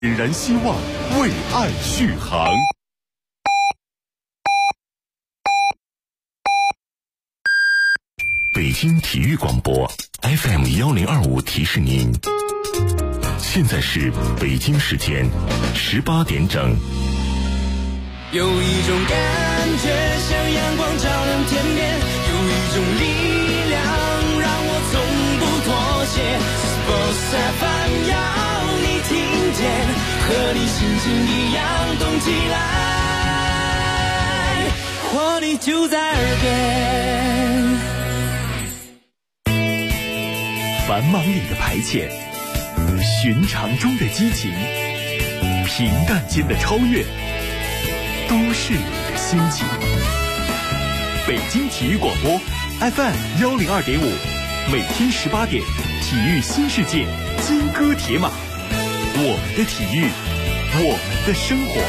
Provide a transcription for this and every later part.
点燃希望，为爱续航。北京体育广播 FM1025提示您，现在是北京时间18点整。 有一种感觉像阳光照亮天边，有一种力量让我从不妥协。Sports FM 要你听见，和你心情一样动起来，活力就在耳边。 繁忙里的排遣，寻常中的激情，平淡间的超越，都市里的心情。北京体育广播 FM102.5，每天18点，体育新世界，金戈铁马，我们的体育，我们的生活。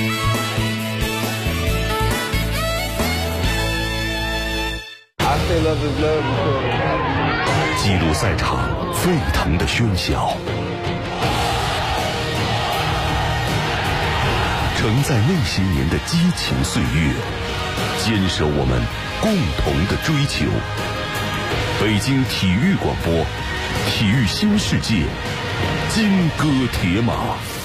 记录赛场沸腾的喧嚣，承载那些年的激情岁月，坚守我们共同的追求。北京体育广播，体育新世界，金戈铁马。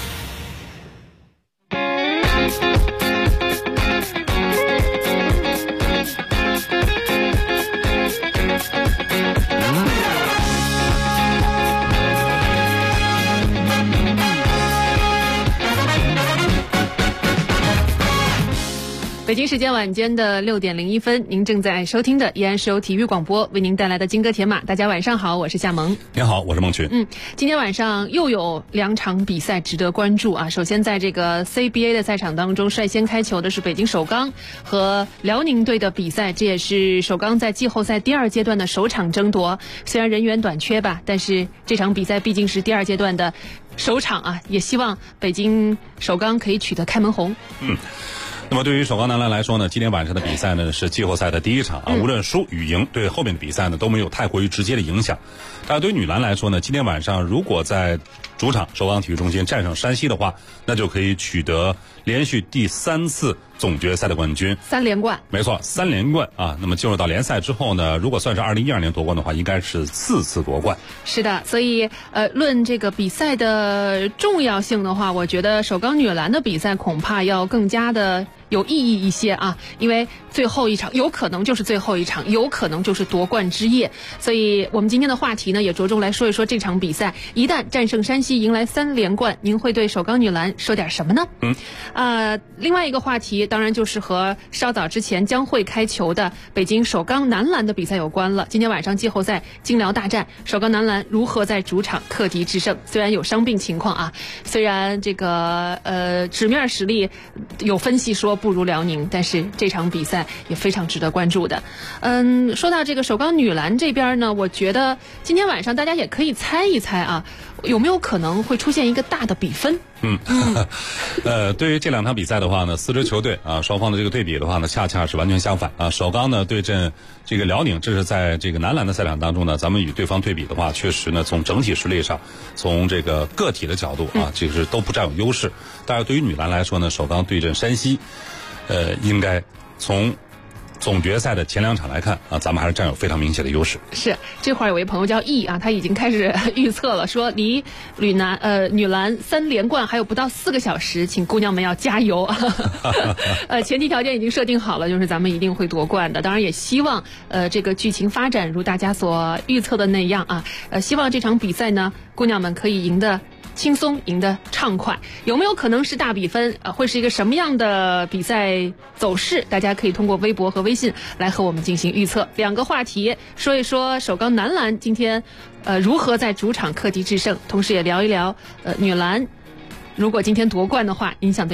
北京时间晚间的6点01分，您正在收听的依然是由体育广播为您带来的金戈铁马。大家晚上好，我是夏萌。 您好，我是孟群。 今天晚上又有2场比赛值得关注啊。首先在这个 CBA 的赛场当中，率先开球的是北京首钢和辽宁队的比赛，这也是首钢在季后赛第2阶段的首场争夺。虽然人员短缺吧，但是这场比赛毕竟是第2阶段的首场啊，也希望北京首钢可以取得开门红。 那么对于首钢男篮来说呢，今天晚上的比赛呢是季后赛的第1场啊，无论输与赢，对后面的比赛呢都没有太过于直接的影响。但是对于女篮来说呢，今天晚上如果在主场首钢体育中心战胜山西的话，那就可以取得连续第3次总决赛的冠军，3 连冠。 没错，3连冠啊。那么进入到联赛之后呢，如果算是2012年夺冠的话，应该是4次夺冠。 是的，所以论这个比赛的重要性的话，我觉得首钢女篮的比赛恐怕要更加的有意义一些啊，因为最后一场有可能就是最后一场，有可能就是夺冠之夜。所以我们今天的话题呢，也着重来说一说这场比赛，一旦战胜山西迎来3连冠，您会对首钢女篮说点什么呢？另外一个话题当然就是和稍早之前将会开球的北京首钢男篮的比赛有关了。今天晚上季后赛京辽大战，首钢男篮如何在主场克敌制胜？虽然有伤病情况啊，虽然这个纸面实力有分析说不如辽宁，但是这场比赛也非常值得关注的。说到这个首钢女篮这边呢，我觉得今天晚上大家也可以猜一猜啊，有没有可能会出现一个大的比分？ 对于这2场比赛的话呢，4支球队啊，双方的这个对比的话呢，恰恰是完全相反啊。首钢呢对阵这个辽宁，这是在这个男篮的赛场当中呢，咱们与对方对比的话，确实呢从整体实力上，从这个个体的角度啊，其实都不占有优势。但是对于女篮来说呢，首钢对阵山西，应该从总决赛的前2场来看啊，咱们还是占有非常明显的优势。 是，这会儿有位朋友叫 E 啊，他已经开始预测了，说离女篮3连冠还有不到4个小时，请姑娘们要加油啊！前提条件已经设定好了，就是咱们一定会夺冠的。当然也希望这个剧情发展如大家所预测的那样啊，希望这场比赛呢，姑娘们可以赢得轻松，赢得畅快。有没有可能是大比分？会是一个什么样的比赛走势？大家可以通过微博和微信来和我们进行预测。2个话题，说一说首钢男篮今天如何在主场克敌制胜，同时也聊一聊女篮如果今天夺冠的话，您想对他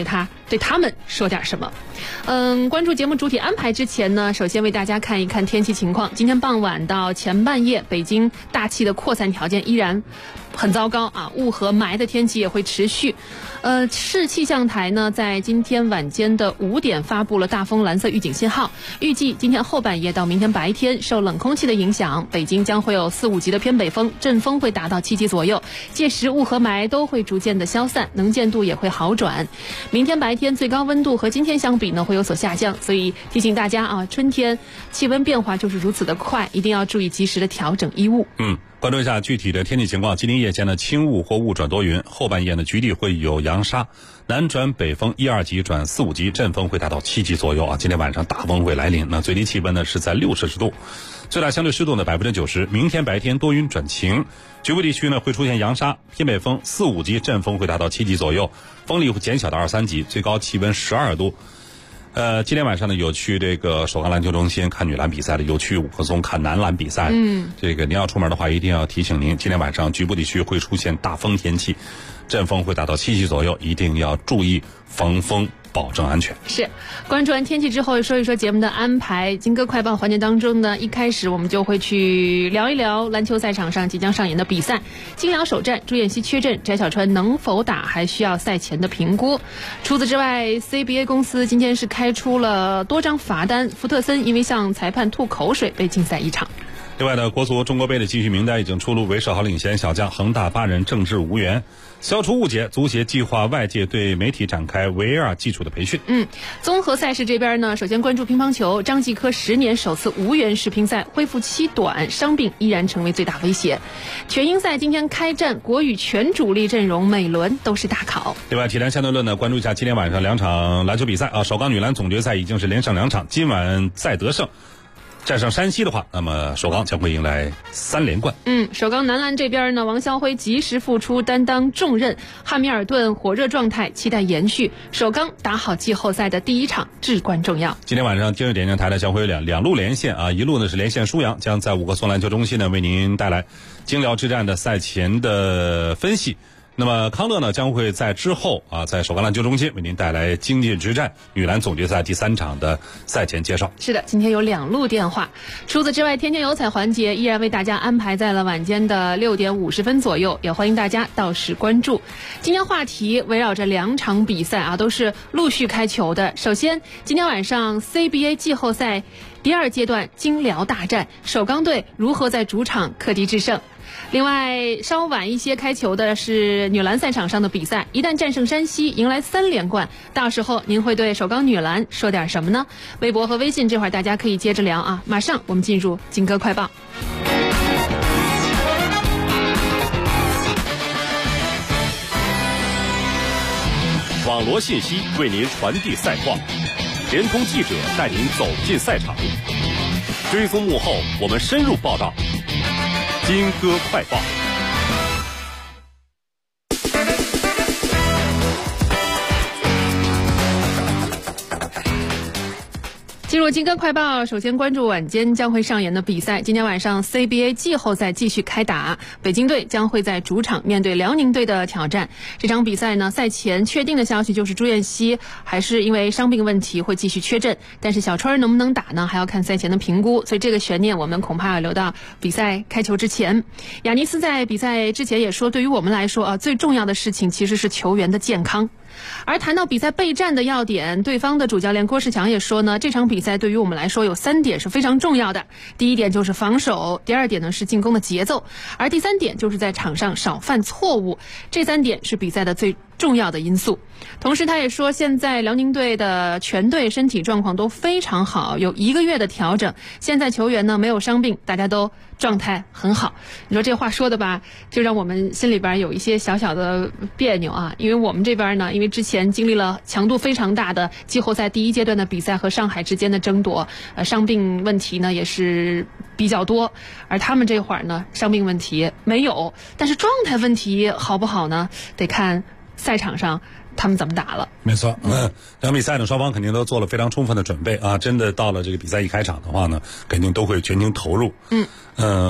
对他们说点什么。关注节目主体安排之前呢，首先为大家看一看天气情况。今天傍晚到前半夜，北京大气的扩散条件依然很糟糕啊，雾和霾的天气也会持续。市气象台呢，在今天晚间的5点发布了大风蓝色预警信号，预计今天后半夜到明天白天，受冷空气的影响，北京将会有4、5级的偏北风，阵风会达到7级左右。届时雾和霾都会逐渐的消散，能见度也会好转。明天白天最高温度和今天相比呢，会有所下降，所以提醒大家啊，春天气温变化就是如此的快，一定要注意及时的调整衣物。 关注一下具体的天气情况。今天夜间呢，轻雾或雾转多云，后半夜呢，局地会有扬沙，南转北风1、2级转4、5级，阵风会达到7级左右啊。今天晚上大风会来临，那最低气温呢是在6摄氏度，最大相对湿度呢90%。明天白天多云转晴，局部地区呢会出现扬沙，偏北风4、5级，阵风会达到7级左右，风力会减小到2、3级，最高气温12度。今天晚上呢，有去这个首钢篮球中心看女篮比赛的，有去五棵松看男篮比赛。这个您要出门的话，一定要提醒您，今天晚上局部地区会出现大风天气，阵风会达到7级左右，一定要注意防风，保证安全。 是，关注完天气之后，说一说节目的安排。金歌快报环节当中呢，一开始我们就会去聊一聊篮球赛场上即将上演的比赛。金辽首战，朱彦曦缺阵，翟小川能否打还需要赛前的评估。除此之外 ，CBA 公司今天是开出了多张罚单，福特森因为向裁判吐口水被禁赛1场。 另外呢，国足中国杯的继续名单已经出炉，韦世豪领衔小将，恒大8人政治无缘。消除误解，足协计划外界对媒体展开 VR 技术的培训。 综合赛事这边呢，首先关注乒乓球，张继科10年首次无缘世乒赛，恢复期短，伤病依然成为最大威胁。全英赛今天开战，国羽全主力阵容每轮都是大考。 另外，体坛相对论呢，关注一下今天晚上2场篮球比赛啊，首钢女篮总决赛已经是连胜2场，今晚再得胜，战胜山西的话，那么首钢将会迎来3连冠。 首钢男篮这边呢，王潇辉及时复出，担当重任，汉密尔顿火热状态，期待延续。首钢打好季后赛的第1场至关重要。 今天晚上今日点映台呢将会有两路连线啊，一路呢是连线舒阳，将在五棵松篮球中心呢为您带来金辽之战的赛前的分析。那么康乐呢将会在之后啊，在首钢篮球中心为您带来经济之战女篮总决赛第3场的赛前介绍。 是的，今天有2路电话。除此之外，天天有彩环节依然为大家安排在了晚间的6点50分左右，也欢迎大家到时关注。今天话题围绕着2场比赛啊，都是陆续开球的。首先，今天晚上 CBA 季后赛第2阶段金辽大战，首钢队如何在主场克敌制胜？另外，稍晚一些开球的是女篮赛场上的比赛，一旦战胜山西，迎来3连冠，到时候您会对首钢女篮说点什么呢？微博和微信这会儿大家可以接着聊啊。马上我们进入金歌快报。 网罗信息为您传递赛况，联通记者带您走进赛场，追踪幕后，我们深入报道。金歌快报。 进入金歌快报，首先关注晚间将会上演的比赛。今天晚上 CBA 季后赛继续开打，北京队将会在主场面对辽宁队的挑战。这场比赛呢，赛前确定的消息就是朱彦曦还是因为伤病问题会继续缺阵，但是小川能不能打呢，还要看赛前的评估，所以这个悬念我们恐怕要留到比赛开球之前。亚尼斯在比赛之前也说，对于我们来说最重要的事情其实是球员的健康。而谈到比赛备战的要点，对方的主教练郭士强也说呢，这场比赛对于我们来说有3点是非常重要的。第一点就是防守，第2点呢是进攻的节奏，而第3点就是在场上少犯错误。这3点是比赛的最重要的因素。同时他也说，现在辽宁队的全队身体状况都非常好，有1个月的调整，现在球员呢没有伤病，大家都状态很好。你说这话说的吧，就让我们心里边有一些小小的别扭啊，因为我们这边呢，因为之前经历了强度非常大的季后赛第1阶段的比赛和上海之间的争夺，伤病问题呢也是比较多，而他们这会儿呢伤病问题没有，但是状态问题好不好呢，得看赛场上他们怎么打了。 没错，这场比赛呢，双方肯定都做了非常充分的准备啊！真的到了这个比赛一开场的话呢，肯定都会全情投入。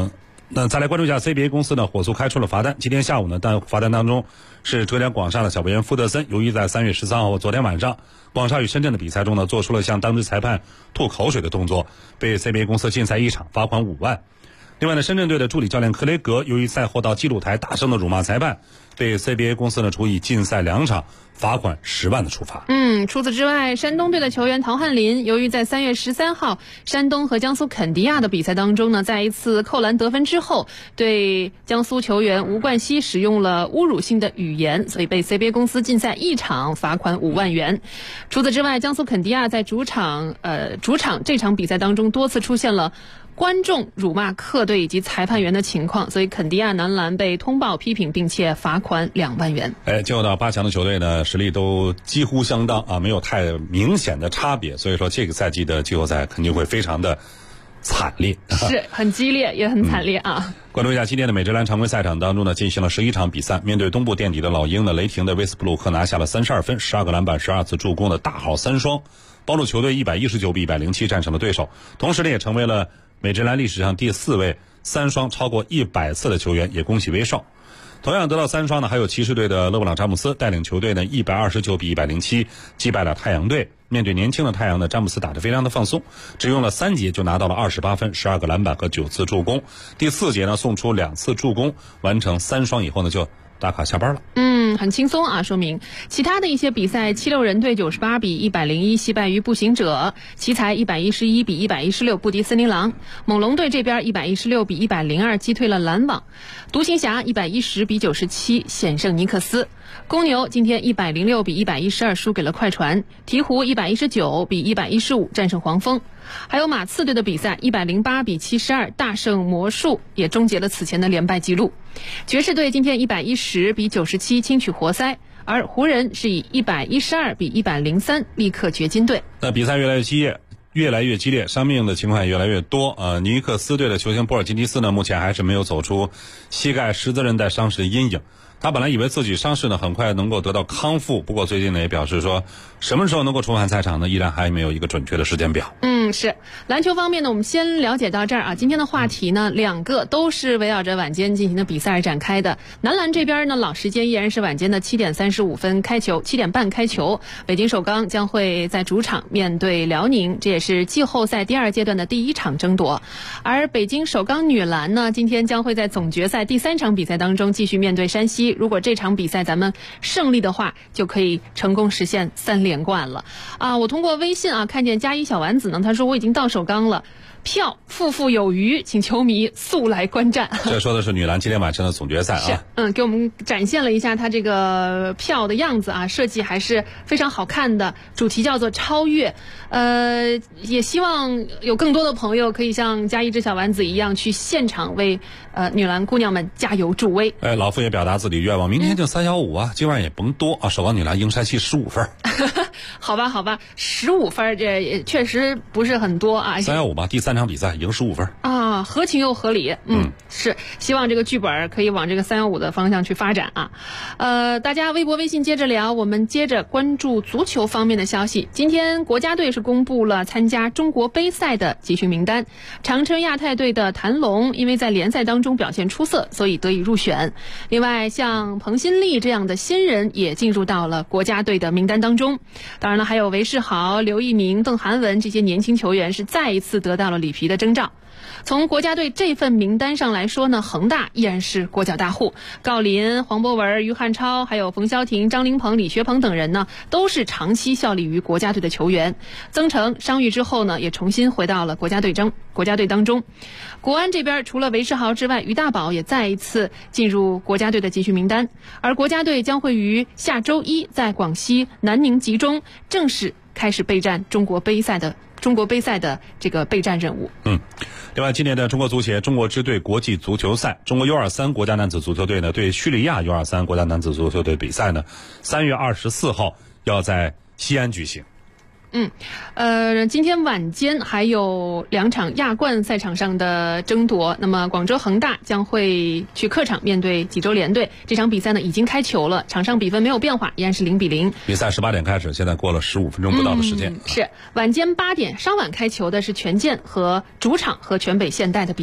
那再来关注一下 CBA 公司呢，火速开出了罚单。今天下午呢，但罚单当中是浙江广厦的小球员傅德森，由于在3月13号昨天晚上广厦与深圳的比赛中呢，做出了向当值裁判吐口水的动作，被 CBA 公司禁赛1场，罚款5万。另外呢，深圳队的助理教练克雷格由于赛后到记录台大声的辱骂裁判，被 CBA 公司呢处以禁赛2场，罚款10万的处罚。 除此之外，山东队的球员陶汉林由于在3月13号山东和江苏肯迪亚的比赛当中呢，在一次扣篮得分之后，对江苏球员吴冠希使用了侮辱性的语言，所以被 CBA 公司禁赛1场，罚款5万元。除此之外，江苏肯迪亚在主场这场比赛当中多次出现了观众辱骂客队以及裁判员的情况，所以肯迪亚男篮被通报批评，并且罚款2万元。 进入到8强的球队呢，实力都几乎相当啊，没有太明显的差别，所以说这个赛季的季后赛肯定会非常的惨烈， 是很激烈也很惨烈啊。 关注一下今天的美职篮常规赛场当中呢，进行了11场比赛，面对东部垫底的老鹰呢，雷霆的威斯布鲁克拿下了32分、12个篮板、12次助攻的大号3双，帮助球队119比107战胜了对手，同时呢也成为了美职篮历史上第4位3双超过100次的球员，也恭喜威少。同样得到3双呢，还有骑士队的勒布朗詹姆斯带领球队呢129比107击败了太阳队。面对年轻的太阳呢，詹姆斯打得非常的放松，只用了3节就拿到了28分、12个篮板和9次助攻。第4节呢送出2次助攻，完成3双以后呢就打卡下班了。 很轻松啊，说明其他的一些比赛，76人队98比101惜败于步行者，奇才111比116不敌森林狼，猛龙队这边116比102击退了篮网，独行侠110比97险胜尼克斯，公牛今天106比112输给了快船，鹈鹕119比115战胜黄蜂，还有马刺队的比赛108比72大胜魔术，也终结了此前的连败记录。爵士队今天110比97轻取活塞，而湖人是以112比103力克掘金队。 那比赛越来越激烈，伤病的情况也越来越多。尼克斯队的球星波尔津吉斯呢，目前还是没有走出膝盖十字韧带伤势的阴影。他本来以为自己伤势呢很快能够得到康复，不过最近呢也表示说，什么时候能够重返赛场呢，依然还没有一个准确的时间表。 是篮球方面呢，我们先了解到这儿啊。今天的话题呢，2个都是围绕着晚间进行的比赛而展开的。男篮这边呢，老时间依然是晚间的7点35分开球，7点半开球。北京首钢将会在主场面对辽宁，这也是季后赛第2阶段的第1场争夺。而北京首钢女篮呢，今天将会在总决赛第3场比赛当中继续面对山西。如果这场比赛咱们胜利的话，就可以成功实现3连冠了啊！我通过微信啊看见加一小丸子呢，他说我已经到首钢了，票富富有余，请球迷速来观战。 这说的是女篮今天晚上的总决赛啊。 是，给我们展现了一下它这个票的样子啊，设计还是非常好看的，主题叫做超越。也希望有更多的朋友可以像加一只小丸子一样去现场为女篮姑娘们加油助威。 老傅也表达自己愿望，明天就315啊，今晚也甭多啊，首钢女篮赢山西15分。 好吧，15分这也确实不是很多啊。 315吧，第3场比赛赢15分啊，合情又合理。是希望这个剧本可以往这个315的方向去发展啊。大家微博微信接着聊，我们接着关注足球方面的消息。今天国家队是公布了参加中国杯赛的集训名单，长春亚泰队的谭龙因为在联赛当中表现出色，所以得以入选。另外像彭新丽这样的新人也进入到了国家队的名单当中。当然了，还有韦世豪、刘一鸣、邓涵文这些年轻球员是再一次得到了里皮的征召。从国家队这份名单上来说呢，恒大依然是国脚大户，郜林、黄博文、于汉超还有冯潇霆、张琳芃、李学鹏等人呢，都是长期效力于国家队的球员。曾诚伤愈之后呢，也重新回到了国家队当中。国安这边除了韦世豪之外，于大宝也再一次进入国家队的集训名单，而国家队将会于下周1在广西南宁集中正式开始备战中国杯赛的这个备战任务。 另外，今年的中国足协中国支队国际足球赛，中国 U23 国家男子足球队呢对叙利亚 U23 国家男子足球队比赛呢，3月24号要在西安举行。 今天晚间还有2场亚冠赛场上的争夺。那么广州恒大将会去客场面对济州联队，这场比赛呢已经开球了，场上比分没有变化，依然是0比0。 比赛18点开始，现在过了15分钟不到的时间。 是晚间8点，稍晚开球的是权健和主场和全北现代的比赛。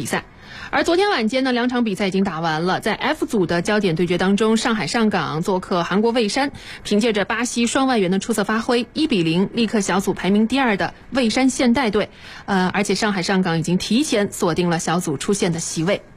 而昨天晚间呢，2场比赛已经打完了。在 F 组的焦点对决当中，上海上港做客韩国蔚山，凭借着巴西双外援的出色发挥，1-0力克小组排名第2的蔚山现代队。而且上海上港已经提前锁定了小组出线的席位。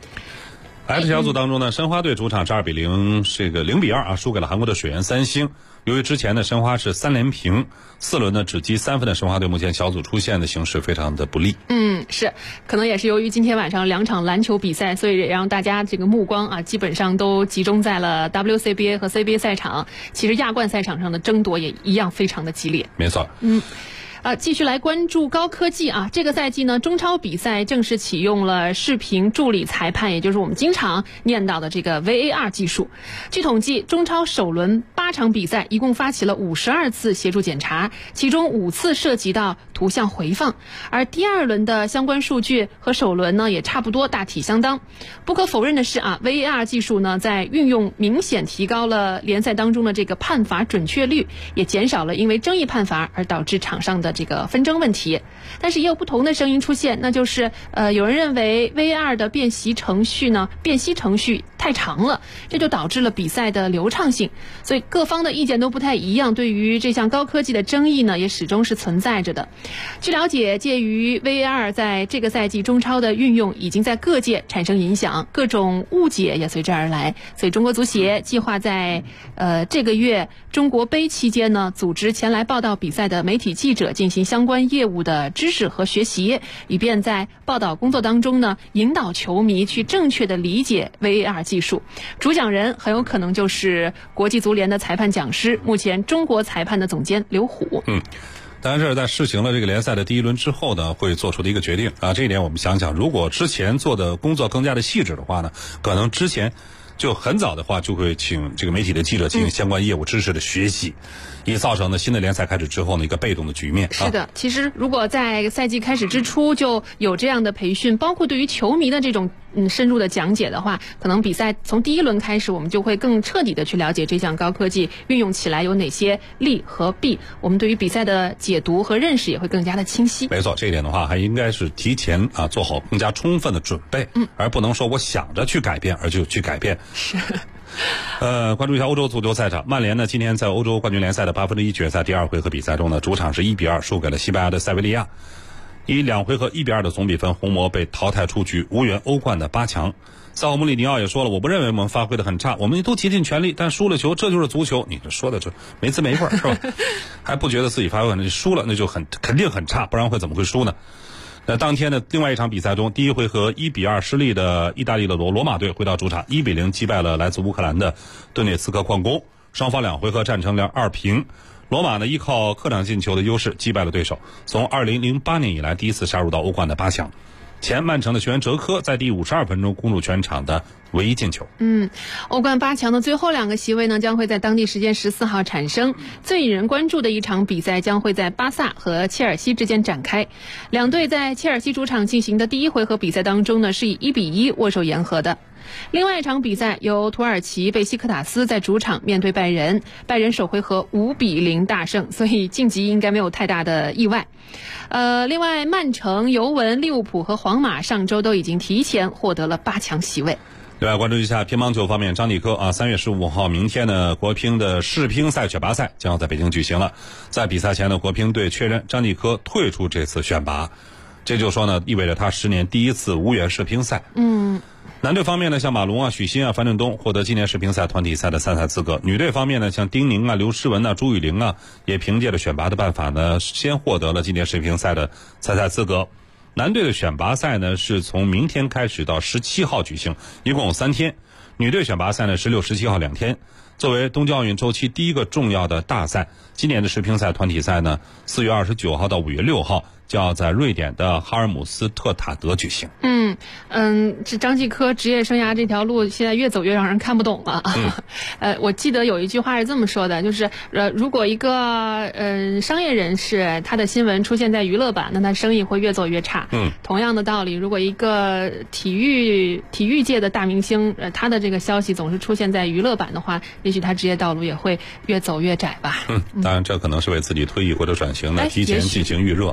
F 小组当中呢，申花队主场是2-0，这个0-2啊，输给了韩国的水原三星。由于之前的申花是3连平，4轮呢只积3分的申花队，目前小组出线的形势非常的不利。 是，可能也是由于今天晚上2场篮球比赛，所以让大家这个目光啊，基本上都集中在了 WCBA 和 CBA 赛场。其实亚冠赛场上的争夺也一样非常的激烈。 没错。 继续来关注高科技啊！这个赛季呢，中超比赛正式启用了视频助理裁判，也就是我们经常念到的这个 VAR 技术。据统计，中超首轮8场比赛一共发起了52次协助检查，其中5次涉及到图像回放，而第2轮的相关数据和首轮呢也差不多，大体相当。不可否认的是啊 ，VAR 技术呢在运用明显提高了联赛当中的这个判罚准确率，也减少了因为争议判罚而导致场上的这个纷争问题。但是也有不同的声音出现，那就是有人认为 VAR 的辨析程序太长了，这就导致了比赛的流畅性。所以各方的意见都不太一样，对于这项高科技的争议呢也始终是存在着的。据了解，介于 VAR 在这个赛季中超的运用已经在各界产生影响，各种误解也随之而来。所以中国足协计划在这个月中国杯期间呢，组织前来报道比赛的媒体记者进行相关业务的知识和学习，以便在报道工作当中呢，引导球迷去正确的理解 VAR 技术。主讲人很有可能就是国际足联的裁判讲师，目前中国裁判的总监刘虎。 当然这是在试行了这个联赛的第1轮之后呢，会做出的一个决定啊。这一点我们想想，如果之前做的工作更加的细致的话呢，可能之前就很早的话就会请这个媒体的记者进行相关业务知识的学习，也造成了新的联赛开始之后的一个被动的局面。 是的，其实如果在赛季开始之初就有这样的培训，包括对于球迷的这种深入的讲解的话，可能比赛从第1轮开始，我们就会更彻底的去了解这项高科技运用起来有哪些利和弊，我们对于比赛的解读和认识也会更加的清晰。 没错，这一点的话还应该是提前做好更加充分的准备，而不能说我想着去改变而就去改变。 是。 关注一下欧洲足球赛场，曼联呢今天在欧洲冠军联赛的1/8决赛第2回合比赛中呢，主场是1-2输给了西班牙的塞维利亚，以2回合1-2的总比分，红魔被淘汰出局，无缘欧冠的8强。萨奥穆里尼奥也说了，我不认为我们发挥的很差，我们都竭尽全力，但输了球，这就是足球。你这说的这没滋没味是吧？还不觉得自己发挥很差，输了那就肯定很差，不然会怎么会输呢？那当天的另外一场比赛中，第1回合1-2失利的意大利的罗马队回到主场1-0击败了来自乌克兰的顿涅茨克矿工，双方2回合战成了2平。罗马呢依靠客场进球的优势击败了对手，从2008年以来第一次杀入到欧冠的8强。前曼城的球员哲科在第52分钟攻入全场的唯一进球。 欧冠8强的最后2个席位呢，将会在当地时间14号产生。最引人关注的一场比赛将会在巴萨和切尔西之间展开。两队在切尔西主场进行的第1回合比赛当中呢，是以1-1握手言和的。另外一场比赛由土耳其贝西克塔斯在主场面对拜仁，拜仁首回合5-0大胜，所以晋级应该没有太大的意外。另外曼城、尤文、利物浦和皇马上周都已经提前获得了8强席位。 另外关注一下乒乓球方面，张继科3月15号明天呢，国乒的世乒赛选拔赛将要在北京举行了。在比赛前呢，国乒队确认张继科退出这次选拔，这就说呢，意味着他10年第1次无缘世乒赛。男队方面呢，像马龙许昕樊振东获得今年世乒赛团体赛的参赛资格。女队方面呢，像丁宁刘诗雯朱雨玲也凭借着选拔的办法呢，先获得了今年世乒赛的参赛资格。男队的选拔赛呢，是从明天开始到17号举行，一共有3天。女队选拔赛呢，16、17号2天。作为东京奥运周期第一个重要的大赛，今年的世乒赛团体赛呢，4月29号到5月6号就要在瑞典的哈尔姆斯特塔德举行。 这张继科职业生涯这条路现在越走越让人看不懂了。我记得有一句话是这么说的，就是如果一个商业人士他的新闻出现在娱乐版，那他生意会越做越差。同样的道理，如果一个体育界的大明星，他的这个消息总是出现在娱乐版的话，也许他职业道路也会越走越窄吧。 当然这可能是为自己退役或者转型呢提前进行预热啊。 也许是。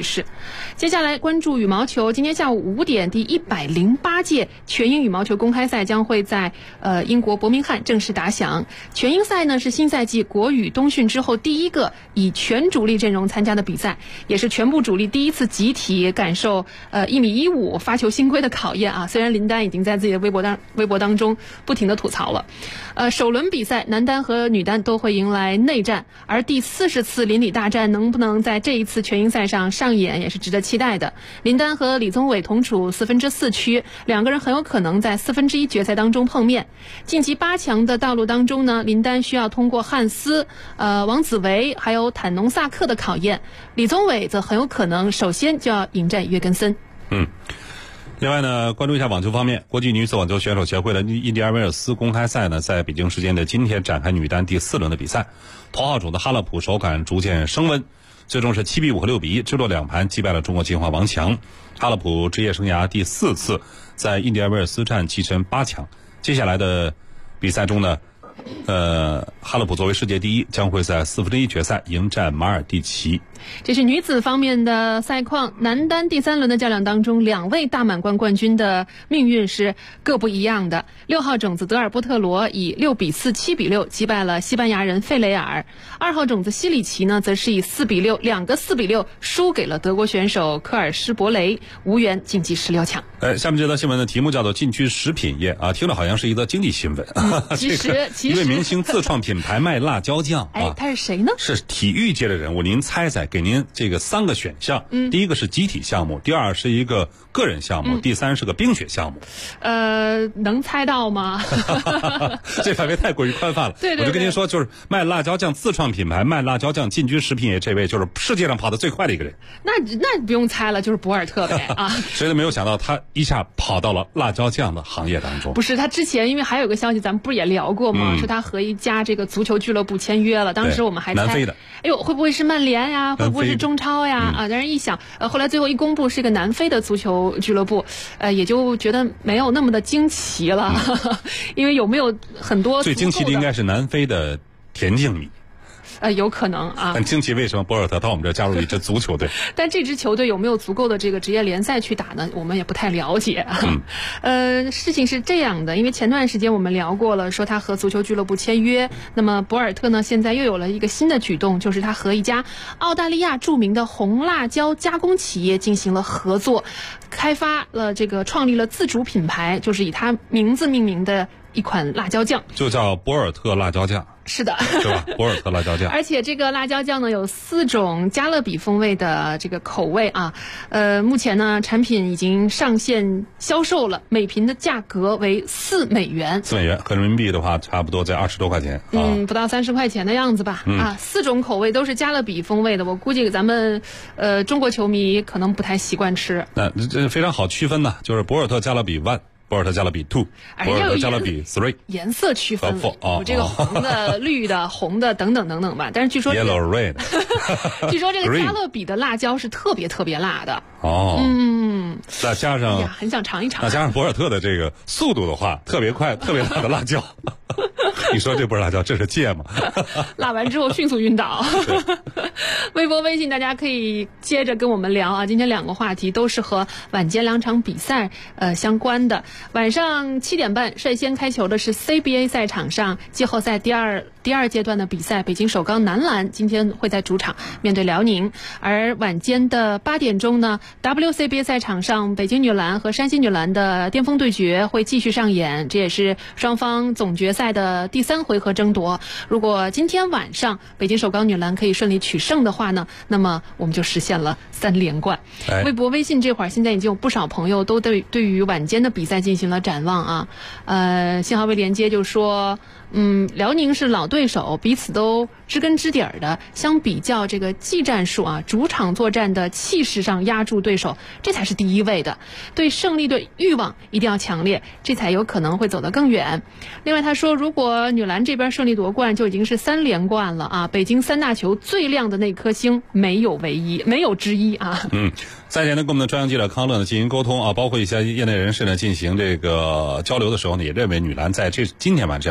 势。接下来关注羽毛球，今天下午5点，第108届全英羽毛球公开赛将会在英国伯明翰正式打响。全英赛呢是新赛季国羽冬训之后第一个以全主力阵容参加的比赛，也是全部主力第一次集体感受1.15米发球新规的考验啊。虽然林丹已经在自己的微博当中不停的吐槽了。首轮比赛男单和女单都会迎来内战，而第40次邻里大战能不能在这一次全英赛上上演也是值得期待的。林丹和李宗伟同处4分之4区，两个人很有可能在1/4决赛当中碰面。晋级8强的道路当中呢，林丹需要通过汉斯、王子维还有坦农萨克的考验，李宗伟则很有可能首先就要迎战约根森。 另外呢，关注一下网球方面，国际女子网球选手协会的印第安威尔斯公开赛呢，在北京时间的今天展开女单第4轮的比赛。头号种的哈勒普手感逐渐升温，最终是7比5和6比1直落2盘击败了中国金花王强。哈勒普职业生涯第4次在印第安威尔斯站跻身8强。接下来的比赛中呢，哈勒普作为世界第一，将会在1/4决赛迎战马尔蒂奇。 这是女子方面的赛况，男单第3轮的较量当中，2位大满贯冠军的命运是各不一样的。6号种子德尔波特罗以6比4、7比6击败了西班牙人费雷尔，2号种子西里奇呢，则是以4比6，两个4比6输给了德国选手科尔施伯雷，无缘晋级16强。 下面这则新闻的题目叫做禁区食品业啊，听着好像是一则经济新闻。 其实一位明星自创品牌卖辣椒酱啊， 他是谁呢？ 是体育界的人物，您猜猜，给您这个3个选项。第一个是集体项目，第2是一个个人项目，第3是个冰雪项目。 能猜到吗？ 这范围太过于宽泛了。 对， 我就跟您说，就是卖辣椒酱自创品牌卖辣椒酱进军食品业，这位就是世界上跑得最快的一个人。 那不用猜了，就是博尔特呗啊！ 谁都没有想到他一下跑到了辣椒酱的行业当中。 不是，他之前因为还有个消息，咱们不是也聊过吗？说他和一家这个足球俱乐部签约了，当时我们还猜南非的， 哎呦，会不会是曼联呀？会不会是中超呀？但是一想，后来最后一公布是一个南非的足球俱乐部，也就觉得没有那么的惊奇了，因为有没有很多最惊奇的应该是南非的田径迷。 有可能啊。 很惊奇，为什么博尔特到我们这加入了一支足球队？ 但这支球队有没有足够的这个职业联赛去打呢？我们也不太了解。事情是这样的，因为前段时间我们聊过了，说他和足球俱乐部签约。那么博尔特呢，现在又有了一个新的举动，就是他和一家澳大利亚著名的红辣椒加工企业进行了合作，开发了创立了自主品牌，就是以他名字命名的一款辣椒酱， 就叫博尔特辣椒酱。 是的， 是吧？博尔特辣椒酱。 而且这个辣椒酱呢有4种加勒比风味的这个口味啊。目前呢产品已经上线销售了，每瓶的价格为$4。$4 合人民币的话，差不多在20多块钱。 不到30块钱的样子吧。4种口味都是加勒比风味的，我估计咱们中国球迷可能不太习惯吃。 那这非常好区分呢，就是博尔特加勒比1。博尔特加勒比2，博尔特加勒比3， 颜色区分有这个黄的、绿的、红的等等等等吧。但是据说 Yellow Red， 据说这个加勒比的辣椒是特别特别辣的。 那加上很想尝一尝。 那加上博尔特的这个速度的话，特别快、特别辣的辣椒。你说这不是辣椒，这是芥末。 辣完之后迅速晕倒。微博、微信大家可以接着跟我们聊啊。今天2个话题都是和晚间2场比赛相关的。晚上7点半率先开球的是 CBA 赛场上季后赛第二阶段的比赛，北京首钢男篮今天会在主场面对辽宁。而晚间的8点钟呢， WCBA 赛场上北京女篮和山西女篮的巅峰对决会继续上演，这也是双方总决赛的第3回合争夺。如果今天晚上北京首钢女篮可以顺利取胜的话呢，那么我们就实现了3连冠。微博、微信这会儿现在已经有不少朋友都对于晚间的比赛进行了展望啊。信号微连接就说辽宁是老对手，彼此都知根知底儿的，相比较这个技战术啊，主场作战的气势上压住对手，这才是第一位的。对胜利的欲望一定要强烈，这才有可能会走得更远。另外他说，如果女篮这边顺利夺冠，就已经是3连冠了啊！北京3大球最亮的那颗星没有之一啊。 赛前呢，跟我们的专项记者康乐呢进行沟通啊，包括一些业内人士呢进行这个交流的时候呢，也认为女篮在今天晚这场比赛当中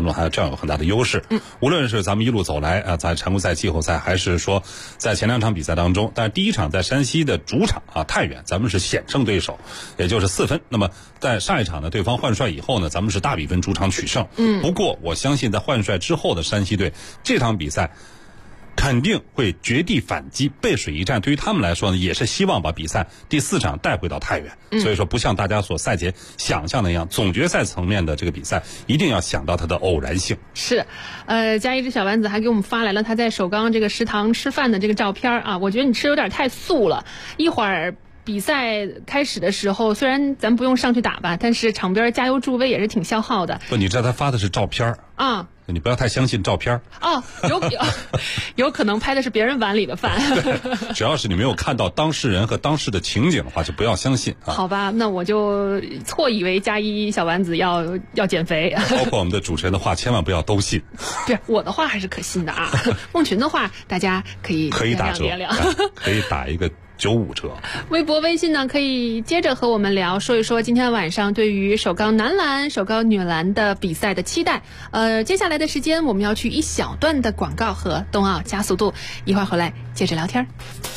中还占有很大的优势。无论是咱们一路走来啊，在常规赛、季后赛，还是说在前2场比赛当中，但是第一场在山西的主场啊太原，咱们是险胜对手，也就是4分。那么在上一场呢，对方换帅以后呢，咱们是大比分主场取胜。不过我相信在换帅之后的山西队这场比赛肯定会绝地反击，背水一战。对于他们来说呢，也是希望把比赛第4场带回到太原。所以说不像大家所赛前想象的那样，总决赛层面的这个比赛一定要想到它的偶然性。 是，加一只小丸子还给我们发来了他在首钢这个食堂吃饭的这个照片啊，我觉得你吃有点太素了，一会儿比赛开始的时候，虽然咱不用上去打吧，但是场边加油助威也是挺消耗的。 不，你知道他发的是照片啊，你不要太相信照片哦，有可能拍的是别人碗里的饭。 只要是你没有看到当事人和当时的情景的话，就不要相信啊。 好吧，那我就错以为加一小丸子要减肥。 包括我们的主持人的话，千万不要都信。 不是，我的话还是可信的啊。孟群的话，大家可以打折，可以打一个95折。 微博、微信呢，可以接着和我们聊，说一说今天晚上对于首钢男篮、首钢女篮的比赛的期待。接下来的时间我们要去一小段的广告和冬奥加速度，一会儿回来接着聊天。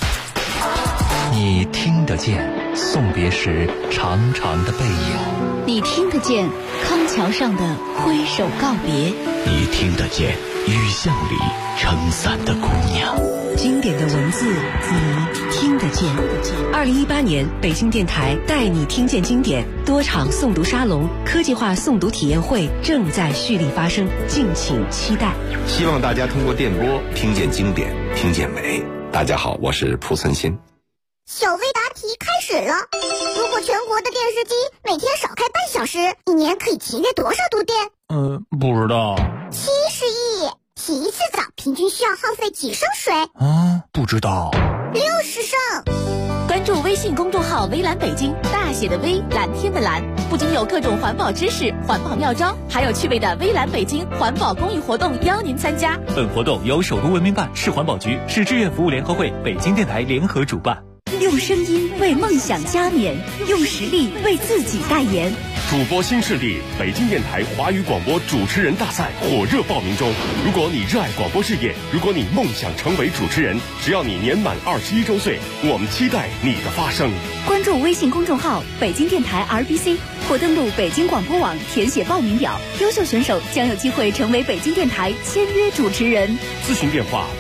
你听得见送别时长长的背影， 你听得见康桥上的挥手告别， 你听得见雨巷里撑伞的姑娘。 经典的文字你听得见。2018年北京电台带你听见经典多场诵读沙龙、科技化诵读体验会正在蓄力发生，敬请期待。 希望大家通过电波听见经典，听见美。大家好，我是蒲存昕。 小微答题开始了。如果全国的电视机每天少开半小时，一年可以节约多少度电？ 不知道。 70亿。洗一次澡平均需要耗费几升水？ 不知道。 60升。 关注微信公众号微蓝北京，大写的微，蓝天的蓝，不仅有各种环保知识、环保妙招，还有趣味的微蓝北京环保公益活动邀您参加。 本活动由首都文明办、市环保局、市志愿服务联合会、北京电台联合主办。 用声音为梦想加冕，用实力为自己代言。 主播新势力北京电台华语广播主持人大赛火热报名中。如果你热爱广播事业，如果你梦想成为主持人，只要你年满21周岁，我们期待你的发声。 关注微信公众号北京电台 RBC 或登录北京广播网填写报名表，优秀选手将有机会成为北京电台签约主持人。 咨询电话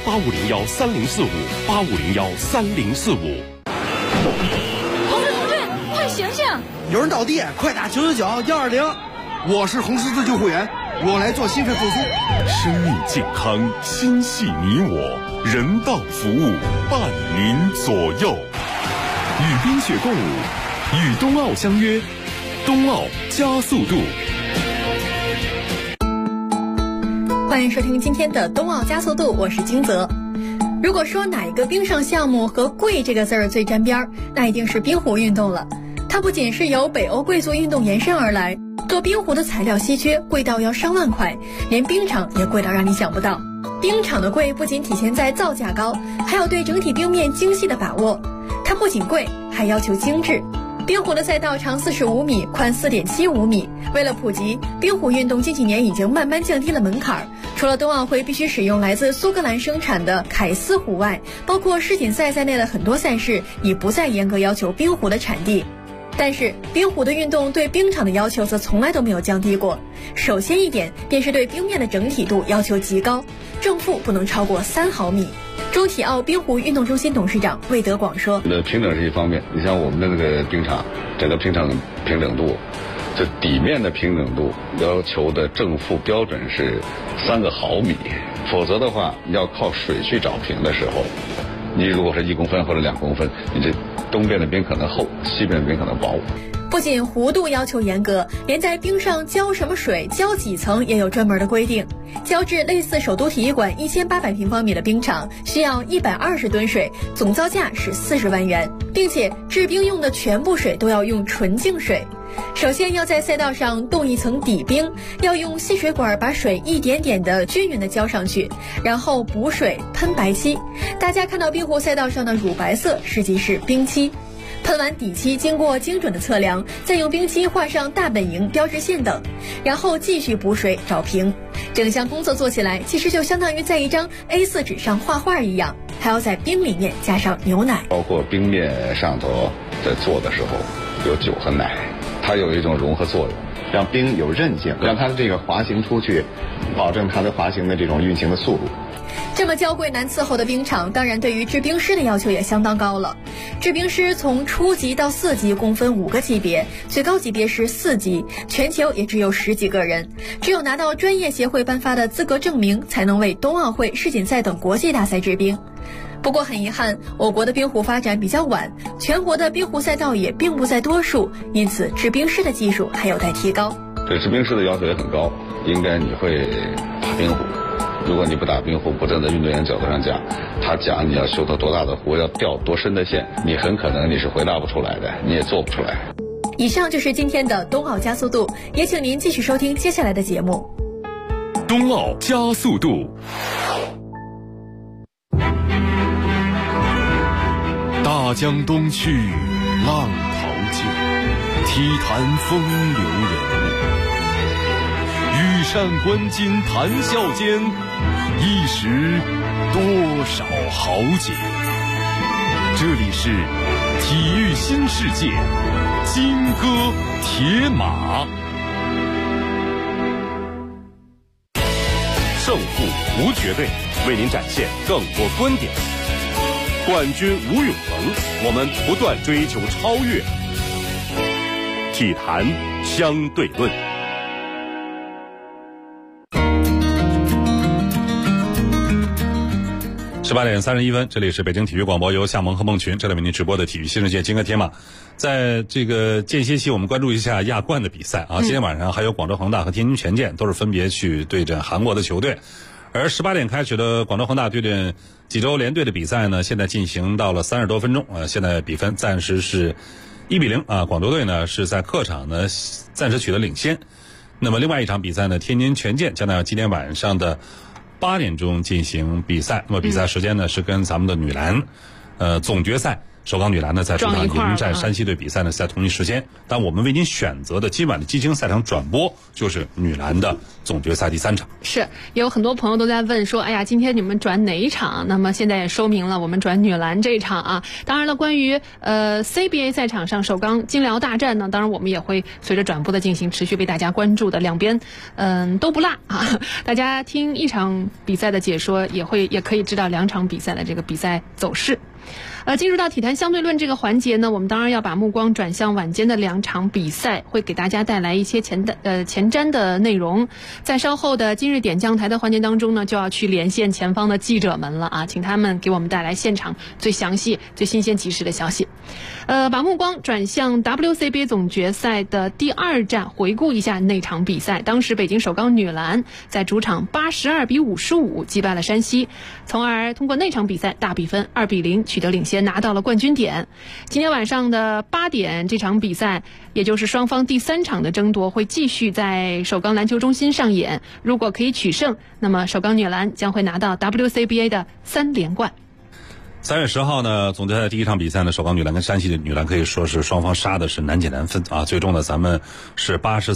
8501304585013045。 同志，快醒醒！ 有人倒地，快打999-120。我是红十字救护员，我来做心肺复苏。 生命健康，心系你我，人道服务伴您左右。与冰雪共舞，与冬奥相约，冬奥加速度。 欢迎收听今天的冬奥加速度，我是金泽。如果说哪一个冰上项目和贵这个字儿最沾边儿，那一定是冰壶运动了。它不仅是由北欧贵族运动延伸而来，做冰壶的材料稀缺，贵到要上万块，连冰场也贵到让你想不到。冰场的贵不仅体现在造价高，还有对整体冰面精细的把握。它不仅贵，还要求精致。冰壶的赛道长45米，宽4.75米。为了普及，冰壶运动近几年已经慢慢降低了门槛。除了冬奥会必须使用来自苏格兰生产的凯斯壶外，包括世锦赛在内的很多赛事已不再严格要求冰壶的产地。但是冰壶的运动对冰场的要求则从来都没有降低过。首先一点便是对冰面的整体度要求极高，正负不能超过3毫米。中体奥冰壶运动中心董事长魏德广说： 平整是一方面，你像我们的那个冰场，整个冰场平整度，这底面的平整度要求的正负标准是3个毫米，否则的话要靠水去找平的时候，你如果是1公分或者2公分，你这东边的冰可能厚，西边的冰可能薄。 不仅弧度要求严格，连在冰上浇什么水、浇几层也有专门的规定。浇制类似首都体育馆1800平方米的冰场，需要120吨水，总造价是40万元，并且制冰用的全部水都要用纯净水。首先要在赛道上冻一层底冰，要用细水管把水一点点的均匀的浇上去，然后补水喷白漆。大家看到冰壶赛道上的乳白色实际是冰漆。喷完底漆，经过精准的测量，再用冰漆画上大本营标志线等，然后继续补水找平。 整项工作做起来，其实就相当于在一张 A4 纸上画画一样，还要在冰里面加上牛奶。 包括冰面上头在做的时候，有酒和奶，它有一种融合作用，让冰有韧性，让它的这个滑行出去，保证它的滑行的这种运行的速度。 这么娇贵难伺候的冰场，当然对于制冰师的要求也相当高了。制冰师从初级到4级共分5个级别，最高级别是4级，全球也只有10几个人。只有拿到专业协会颁发的资格证明，才能为冬奥会、世锦赛等国际大赛制冰。不过很遗憾，我国的冰壶发展比较晚，全国的冰壶赛道也并不在多数，因此制冰师的技术还有待提高。 对制冰师的要求也很高，应该你会打冰壶。如果你不打冰壶，不站在运动员角度上讲，他讲你要修到多大的壶，要掉多深的线，你很可能你是回答不出来的，你也做不出来。 以上就是今天的冬奥加速度，也请您继续收听接下来的节目。 冬奥加速度。大江东去，浪淘尽，体坛风流人物。羽扇纶巾谈笑间，一时多少豪杰。这里是体育新世界，金戈铁马。 胜负无绝对，为您展现更多观点。冠军无永恒，我们不断追求超越。体坛相对论。 18点31分，这里是北京体育广播，由夏萌和孟群这里为您直播的体育新世界金戈铁马。在这个间歇期，我们关注一下亚冠的比赛啊。今天晚上还有广州恒大和天津权健都是分别去对阵韩国的球队。而18点开始的广州恒大对阵济州联队的比赛呢，现在进行到了30多分钟，现在比分暂时是1-0啊。广州队呢是在客场呢暂时取得领先。那么另外一场比赛呢，天津权健将在今天晚上的8点钟进行比赛。那么比赛时间呢是跟咱们的女篮总决赛首钢女篮呢在主场迎战山西队比赛呢是在同一时间，但我们为您选择的今晚的激情赛场转播就是女篮的总决赛第3场。 是，也有很多朋友都在问说，哎呀，今天你们转哪一场？那么现在也说明了，我们转女篮这一场啊。当然了，关于CBA 赛场上首钢金辽大战呢，当然我们也会随着转播的进行持续为大家关注的，两边都不落啊。大家听一场比赛的解说，也可以知道2场比赛的这个比赛走势。进入到体坛相对论这个环节呢，我们当然要把目光转向晚间的2场比赛，会给大家带来一些前瞻的内容。在稍后的今日点将台的环节当中呢，就要去连线前方的记者们了啊，请他们给我们带来现场最详细、最新鲜、及时的消息。把目光转向 WCBA 总决赛的第2站，回顾一下那场比赛。当时北京首钢女篮在主场82-55击败了山西，从而通过那场比赛大比分2-0取得领先，拿到了冠军点。今天晚上的8点，这场比赛也就是双方第3场的争夺会继续在首钢篮球中心上演。如果可以取胜，那么首钢女篮将会拿到 WCBA 的3连冠。 3月10号呢，总决赛第1场比赛呢，首钢女篮跟山西的女篮可以说是双方杀的是难解难分啊。最终呢，咱们是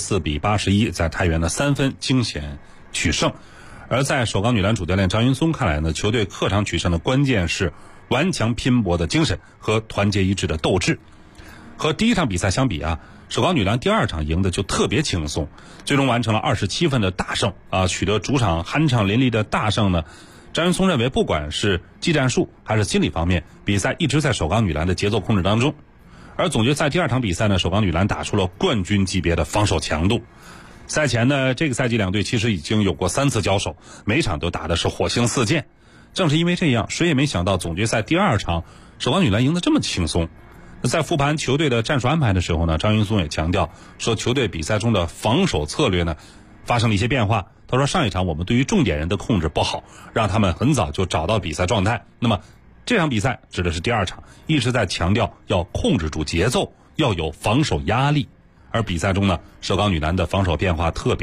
84-81，在太原的3分惊险取胜。而在首钢女篮主教练张云松看来呢，球队客场取胜的关键是顽强拼搏的精神和团结一致的斗志。和第1场比赛相比啊，首钢女篮第2场赢的就特别轻松，最终完成了27分的大胜啊，取得主场酣畅淋漓的大胜呢。张云松认为，不管是技战术还是心理方面，比赛一直在首钢女篮的节奏控制当中。而总决赛第2场比赛呢，首钢女篮打出了冠军级别的防守强度。赛前呢，这个赛季2队其实已经有过3次交手，每场都打的是火星四溅。正是因为这样，谁也没想到总决赛第2场首钢女篮赢得这么轻松。在复盘球队的战术安排的时候呢，张云松也强调说，球队比赛中的防守策略呢发生了一些变化。他说，上一场我们对于重点人的控制不好，让他们很早就找到比赛状态。那么这场比赛指的是第2场，一直在强调要控制住节奏，要有防守压力。而比赛中呢，首钢女篮的防守变化特别大，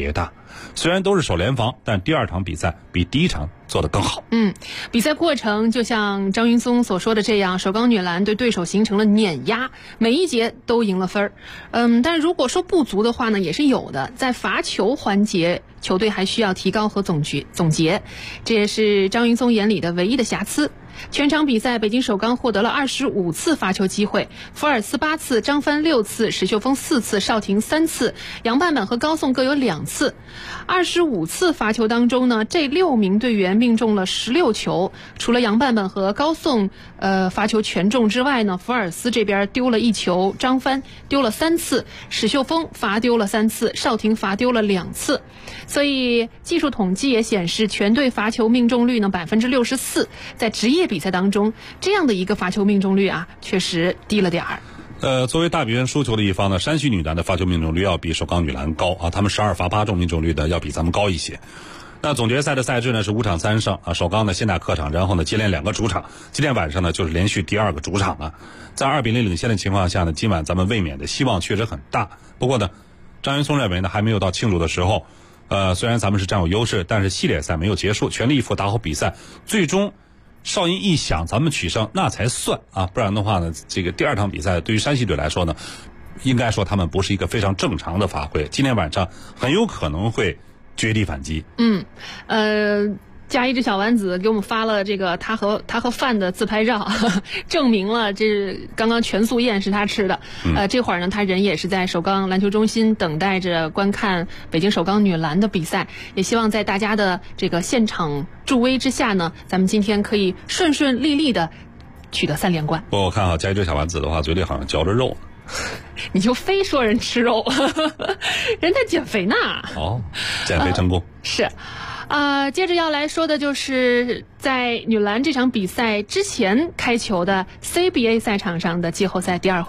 虽然都是守联防，但第二场比赛比第一场做得更好。 比赛过程就像张云松所说的这样，首钢女篮对对手形成了碾压，每一节都赢了分儿。但是如果说不足的话呢，也是有的。在罚球环节，球队还需要提高和总结，这也是张云松眼里的唯一的瑕疵。全场比赛，北京首钢获得了25次罚球机会，福尔斯8次，张帆6次，史秀峰4次，邵婷3次，杨半半和高颂各有2次。25次罚球当中呢，这6名队员命中了16球，除了杨半半和高颂罚球全中之外呢，福尔斯这边丢了1球，张帆丢了3次，史秀峰罚丢了3次，邵婷罚丢了2次。所以技术统计也显示，全队罚球命中率呢64%，在职业比赛当中，这样的一个罚球命中率啊，确实低了点儿。 作为大比分输球的一方呢，山西女篮的罚球命中率要比首钢女篮高啊，他们12罚8中命中率的要比咱们高一些。那总决赛的赛制呢是5场3胜啊，首钢呢先打客场，然后呢接连2个主场，今天晚上呢就是连续第2个主场了。在2-0领先的情况下呢，今晚咱们卫冕的希望确实很大。不过呢，张云松认为呢还没有到庆祝的时候。虽然咱们是占有优势，但是系列赛没有结束，全力以赴打好比赛，最终哨音一响，咱们取胜那才算啊！不然的话呢，这个第2场比赛对于山西队来说呢，应该说他们不是一个非常正常的发挥，今天晚上很有可能会绝地反击。 加一只小丸子给我们发了这个他和饭的自拍照，证明了这是刚刚全素宴是他吃的。这会儿呢，他人也是在首钢篮球中心等待着观看北京首钢女篮的比赛，也希望在大家的这个现场助威之下呢，咱们今天可以顺顺利利的取得3连冠。 不过我看啊，加一只小丸子的话，嘴里好像嚼着肉。 你就非说人吃肉，人在减肥呢。 减肥成功。 是。接着要来说的就是在女篮这场比赛之前开球的 CBA 赛场上的季后赛第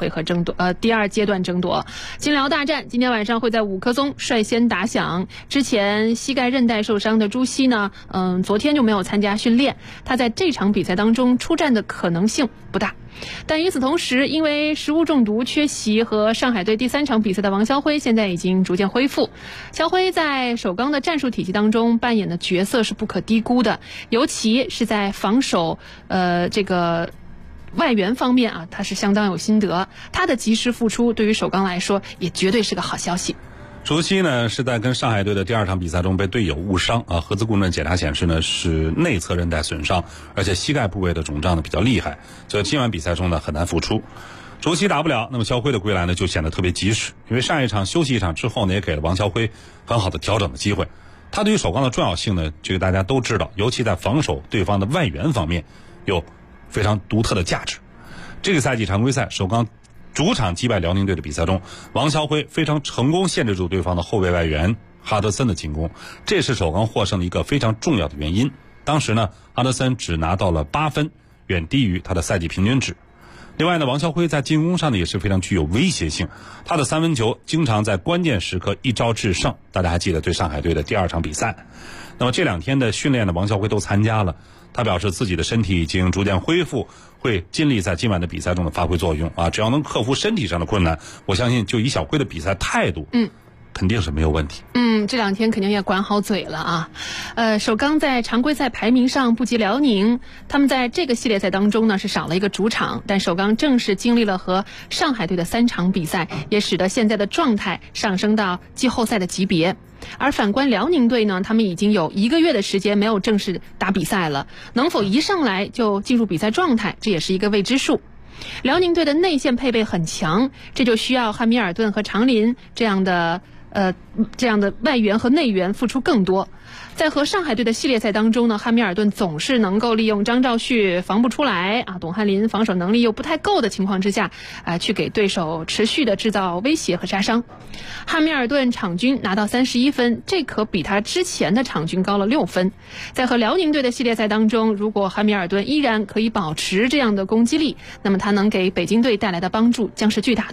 2阶段争夺，金辽大战今天晚上会在5棵松率先打响。之前膝盖韧带受伤的朱熹呢，昨天就没有参加训练，他在这场比赛当中出战的可能性不大。但与此同时，因为食物中毒缺席和上海队第3场比赛的王潇辉现在已经逐渐恢复。潇辉在首钢的战术体系当中扮演的角色是不可低估的，尤其是在防守这个外援方面啊，他是相当有心得。他的及时复出对于首钢来说也绝对是个好消息。 朱熹呢是在跟上海队的第2场比赛中被队友误伤啊，核磁共振检查显示呢是内侧韧带损伤，而且膝盖部位的肿胀呢比较厉害，所以今晚比赛中呢很难复出。朱熹打不了，那么肖辉的归来呢就显得特别及时，因为上一场休息一场之后呢，也给了王肖辉很好的调整的机会。他对于首钢的重要性呢，这个大家都知道，尤其在防守对方的外援方面有非常独特的价值。这个赛季常规赛首钢主场击败辽宁队的比赛中，王肖辉非常成功限制住对方的后卫外援哈德森的进攻，这是首钢获胜的一个非常重要的原因。当时呢，哈德森只拿到了8分，远低于他的赛季平均值。另外呢，王肖辉在进攻上呢也是非常具有威胁性，他的3分球经常在关键时刻一招制胜。大家还记得对上海队的第2场比赛。那么这2天的训练呢，王肖辉都参加了，他表示自己的身体已经逐渐恢复，会尽力在今晚的比赛中的发挥作用啊！只要能克服身体上的困难，我相信就以小辉的比赛态度，肯定是没有问题。 这2天肯定也管好嘴了啊。首钢在常规赛排名上不及辽宁，他们在这个系列赛当中呢是少了一个主场，但首钢正是经历了和上海队的3场比赛，也使得现在的状态上升到季后赛的级别。而反观辽宁队呢，他们已经有1个月的时间没有正式打比赛了，能否一上来就进入比赛状态，这也是一个未知数。辽宁队的内线配备很强，这就需要汉密尔顿和长林这样的外援和内援付出更多。在和上海队的系列赛当中呢，汉密尔顿总是能够利用张兆旭防不出来啊，董翰林防守能力又不太够的情况之下，去给对手持续的制造威胁和杀伤。汉密尔顿场均拿到31分，这可比他之前的场均高了6分。在和辽宁队的系列赛当中，如果汉密尔顿依然可以保持这样的攻击力，那么他能给北京队带来的帮助将是巨大的。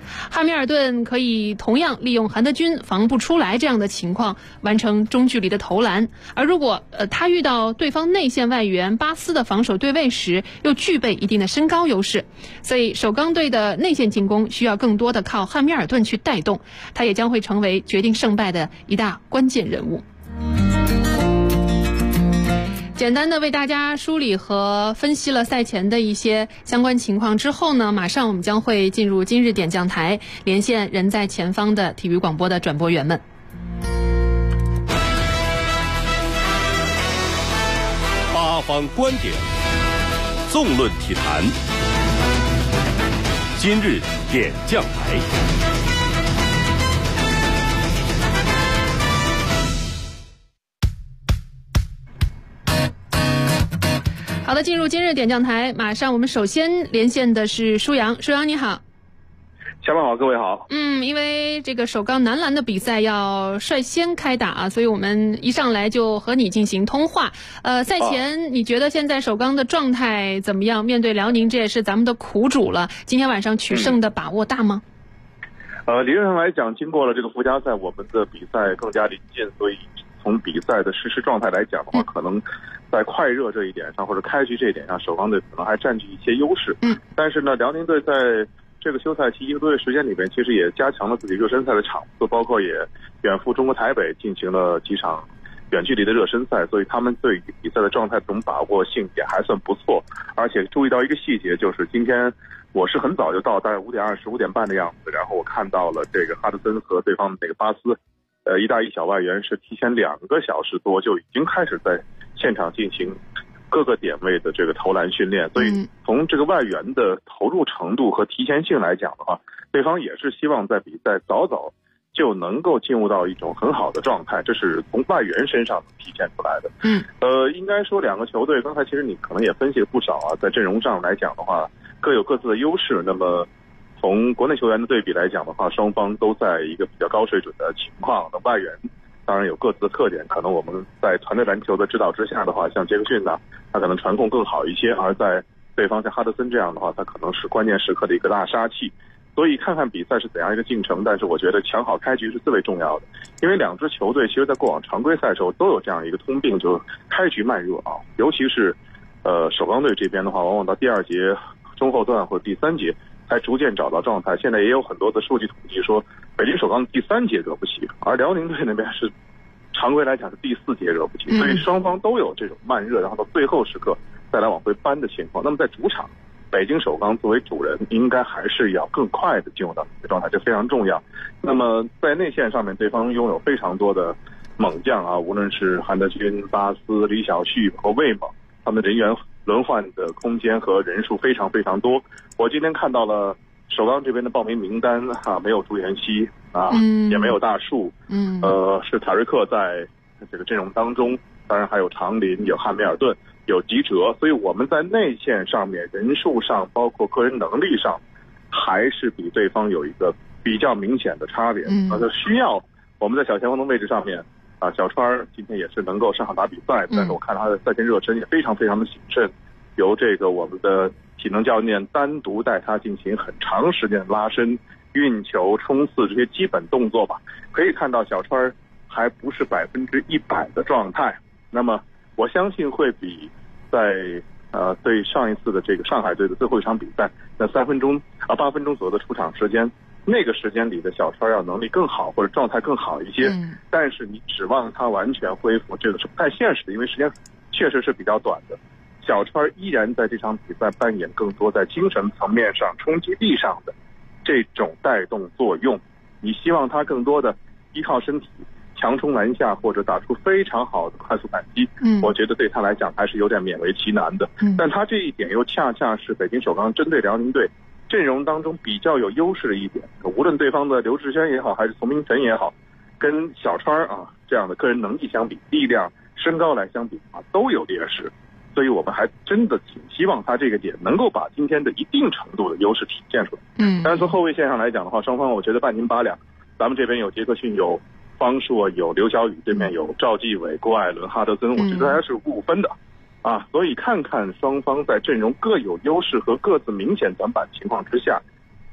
汉密尔顿可以同样利用韩德君防不出来这样的情况完成中距离的投篮，而如果他遇到对方内线外援巴斯的防守对位时，又具备一定的身高优势，所以首钢队的内线进攻需要更多的靠汉密尔顿去带动，他也将会成为决定胜败的一大关键人物。简单的为大家梳理和分析了赛前的一些相关情况之后呢，马上我们将会进入今日点将台，连线人在前方的体育广播的转播员们。 八方观点，纵论体坛，今日点将台。 好的，进入今日点将台，马上我们首先连线的是舒阳。舒阳你好。 下班好，各位好。 因为这个首钢男篮的比赛要率先开打啊，所以我们一上来就和你进行通话。赛前你觉得现在首钢的状态怎么样？面对辽宁，这也是咱们的苦主了。今天晚上取胜的把握大吗？ 理论上来讲，经过了这个附加赛，我们的比赛更加临近，所以从比赛的实时状态来讲的话，可能在快热这一点上或者开局这一点上，首钢队可能还占据一些优势。但是呢，辽宁队在这个休赛期1个多月时间里面，其实也加强了自己热身赛的场次，包括也远赴中国台北进行了几场远距离的热身赛，所以他们对于比赛的状态总把握性也还算不错。而且注意到一个细节，就是今天我是很早就到，大概5点20、5点半的样子，然后我看到了这个哈德森和对方的那个巴斯，一大一小外援是提前2个小时多就已经开始在现场进行各个点位的这个投篮训练，所以从这个外援的投入程度和提前性来讲的话，对方也是希望在比赛早早就能够进入到一种很好的状态，这是从外援身上体现出来的。应该说两个球队刚才其实你可能也分析了不少啊，在阵容上来讲的话，各有各自的优势。那么从国内球员的对比来讲的话，双方都在一个比较高水准的情况。那外援当然有各自的特点，可能我们在团队篮球的指导之下的话，像杰克逊呢，他可能传控更好一些，而在对方像哈德森这样的话，他可能是关键时刻的一个大杀器。所以看看比赛是怎样一个进程，但是我觉得抢好开局是最为重要的，因为两支球队其实在过往常规赛时候都有这样一个通病，就是开局慢热啊，尤其是首钢队这边的话，往往到第2节中后段或者第3节才逐渐找到状态。现在也有很多的数据统计说，北京首钢第3节热不起，而辽宁队那边是常规来讲是第4节热不起，所以双方都有这种慢热，然后到最后时刻再来往回扳的情况。那么在主场，北京首钢作为主人，应该还是要更快的进入到这个状态，这非常重要。那么在内线上面，对方拥有非常多的猛将啊，无论是韩德君、巴斯、李晓旭和魏猛，他们人员轮换的空间和人数非常非常多。我今天看到了首钢这边的报名名单没有朱彦曦啊，也没有大树，是塔瑞克在这个阵容当中，当然还有长林、有汉密尔顿、有吉哲，所以我们在内线上面人数上，包括个人能力上，还是比对方有一个比较明显的差别。需要我们在小前锋的位置上面啊，小川今天也是能够上场打比赛，但是我看他的赛前热身也非常非常的谨慎，由这个我们的体能教练单独带他进行很长时间的拉伸、运球、冲刺这些基本动作吧。可以看到小川还不是100%的状态，那么我相信会比在对上一次的这个上海队的最后一场比赛那8分钟左右的出场时间，那个时间里的小川要能力更好或者状态更好一些，但是你指望他完全恢复，这个是不太现实的，因为时间确实是比较短的。小川依然在这场比赛扮演更多在精神层面上、冲击力上的这种带动作用。你希望他更多的依靠身体强冲篮下或者打出非常好的快速反击，我觉得对他来讲还是有点勉为其难的。但他这一点又恰恰是北京首钢针对辽宁队阵容当中比较有优势的一点，无论对方的刘志轩也好，还是丛明晨也好，跟小川这样的个人能力相比，力量、身高来相比都有劣势。所以我们还真的挺希望他这个点能够把今天的一定程度的优势体现出来。但是从后卫线上来讲的话，双方我觉得半斤八两。咱们这边有杰克逊、有方硕、有刘晓宇，对面有赵继伟、郭艾伦、哈德森，我觉得还是5分的所以看看双方在阵容各有优势和各自明显短板情况之下，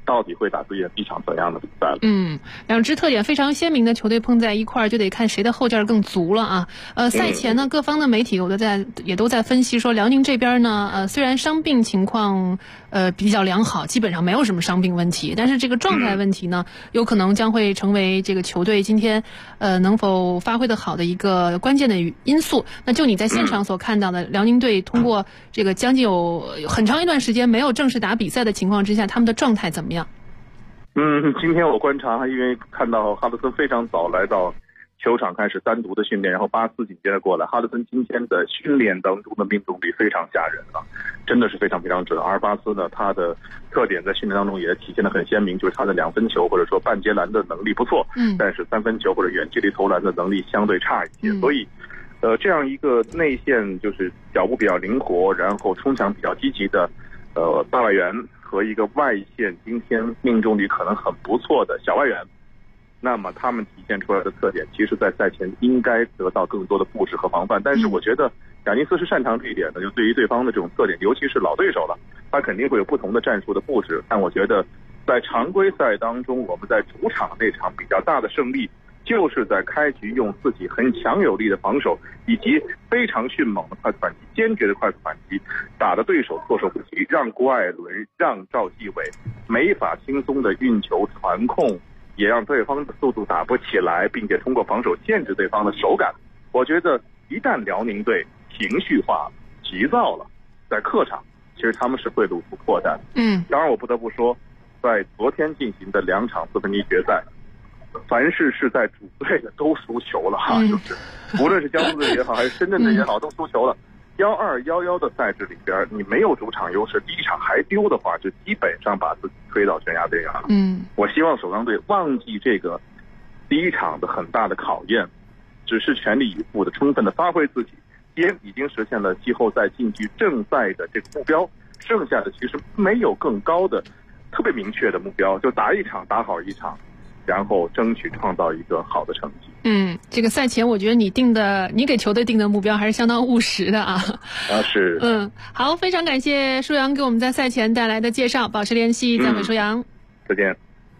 到底会打出一场怎样的比赛了。 两支特点非常鲜明的球队碰在一块儿，就得看谁的后劲更足了啊。赛前呢，各方的媒体也都在分析说，辽宁这边呢，虽然伤病情况比较良好，基本上没有什么伤病问题，但是这个状态问题呢，有可能将会成为这个球队今天能否发挥得好的一个关键的因素。那就你在现场所看到的，辽宁队通过这个将近有很长一段时间没有正式打比赛的情况之下，他们的状态怎么样？ 今天我观察，因为看到哈德森非常早来到球场开始单独的训练，然后巴斯紧接着过来。哈德森今天的训练当中的命中率非常吓人啊，真的是非常非常准。而巴斯呢，他的特点在训练当中也体现得很鲜明，就是他的2分球或者说半截篮的能力不错，但是3分球或者远距离投篮的能力相对差一些。所以这样一个内线就是脚步比较灵活，然后冲抢比较积极的大外援和一个外线今天命中率可能很不错的小外援，那么他们体现出来的特点，其实在赛前应该得到更多的布置和防范。但是我觉得贾尼斯是擅长这一点的，就对于对方的这种特点，尤其是老对手了，他肯定会有不同的战术的布置。但我觉得在常规赛当中，我们在主场那场比较大的胜利，就是在开局用自己很强有力的防守以及非常迅猛的快速反击，坚决的快速反击，打得对手措手不及，让郭艾伦、让赵继伟没法轻松的运球传控，也让对方的速度打不起来，并且通过防守限制对方的手感。我觉得一旦辽宁队情绪化、急躁了，在客场其实他们是会露出破绽。当然我不得不说，在昨天进行的2场4分之一决赛，凡是在主队的都输球了哈，就是无论是江苏队也好，还是深圳队也好，都输球了。12-11的赛制里边，你没有主场优势，第一场还丢的话，就基本上把自己推到悬崖边缘了。我希望首钢队忘记这个第一场的很大的考验，只是全力以赴的充分的发挥自己，已经实现了季后赛晋级正赛的这个目标，剩下的其实没有更高的特别明确的目标，就打一场打好一场，然后争取创造一个好的成绩。 这个赛前我觉得你给球队定的目标还是相当务实的啊。 是。 好，非常感谢舒阳给我们在赛前带来的介绍，保持联系，再会，舒阳。 再见。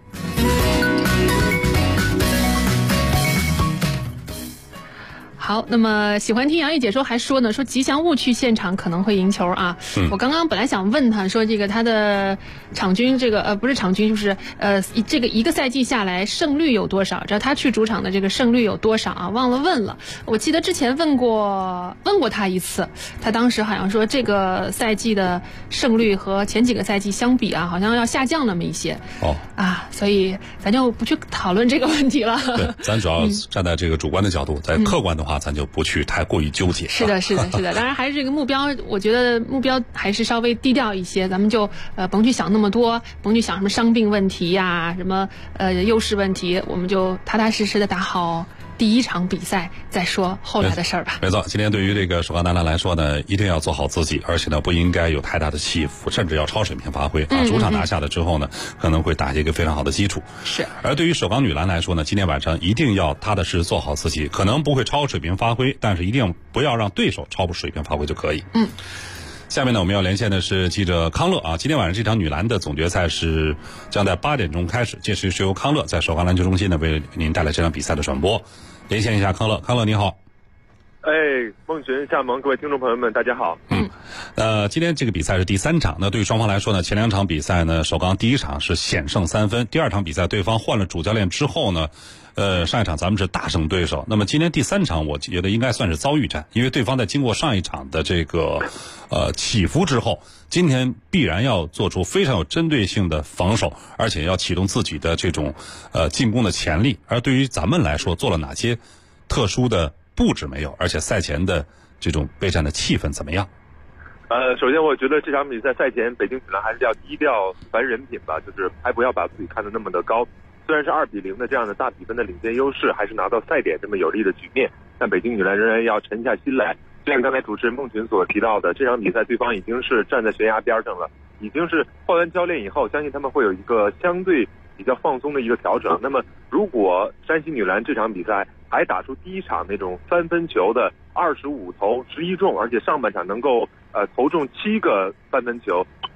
好，那么喜欢听杨毅解说还说呢，说吉祥物去现场可能会赢球啊。我刚刚本来想问他说，这个他的场均这个不是场均，就是这个一个赛季下来胜率有多少？知道他去主场的这个胜率有多少啊？忘了问了。我记得之前问过他一次，他当时好像说这个赛季的胜率和前几个赛季相比啊，好像要下降那么一些。所以咱就不去讨论这个问题了。 对，咱主要站在这个主观的角度，在客观的话，咱就不去太过于纠结。 是的。当然还是这个目标，我觉得目标还是稍微低调一些，咱们就甭去想那么多，甭去想什么伤病问题呀，什么优势问题，我们就踏踏实实的打好第一场比赛再说后来的事儿吧。 没错，今天对于这个首钢男篮来说呢，一定要做好自己，而且呢不应该有太大的起伏，甚至要超水平发挥啊。主场拿下了之后呢，可能会打一个非常好的基础。 是。 而对于首钢女篮来说呢，今天晚上一定要踏踏实实做好自己，可能不会超水平发挥，但是一定不要让对手超水平发挥就可以。下面呢，我们要连线的是记者康乐啊。今天晚上这场女篮的总决赛是将在8点钟开始，届时是由康乐在首钢篮球中心呢为您带来这场比赛的转播。连线一下康乐，康乐你好。 孟群、夏萌，各位听众朋友们，大家好。 今天这个比赛是第3场，那对于双方来说呢，前2场比赛呢，首钢第一场是险胜3分，第2场比赛对方换了主教练之后呢，上一场咱们是大胜对手。那么今天第3场，我觉得应该算是遭遇战，因为对方在经过上一场的这个起伏之后，今天必然要做出非常有针对性的防守，而且要启动自己的这种进攻的潜力。而对于咱们来说，做了哪些特殊的布置没有？而且赛前的这种备战的气氛怎么样？ 首先我觉得这场比赛赛前北京女篮还是要低调凡人品吧，就是还不要把自己看得那么的高。虽然是2-0的这样的大比分的领先优势，还是拿到赛点这么有利的局面，但北京女篮仍然要沉下心来。就像刚才主持人孟群所提到的，这场比赛对方已经是站在悬崖边上了，已经是换完教练以后，相信他们会有一个相对比较放松的一个调整。那么如果山西女篮这场比赛还打出第一场那种3分球的25投11中，而且上半场能够投中7个3分球，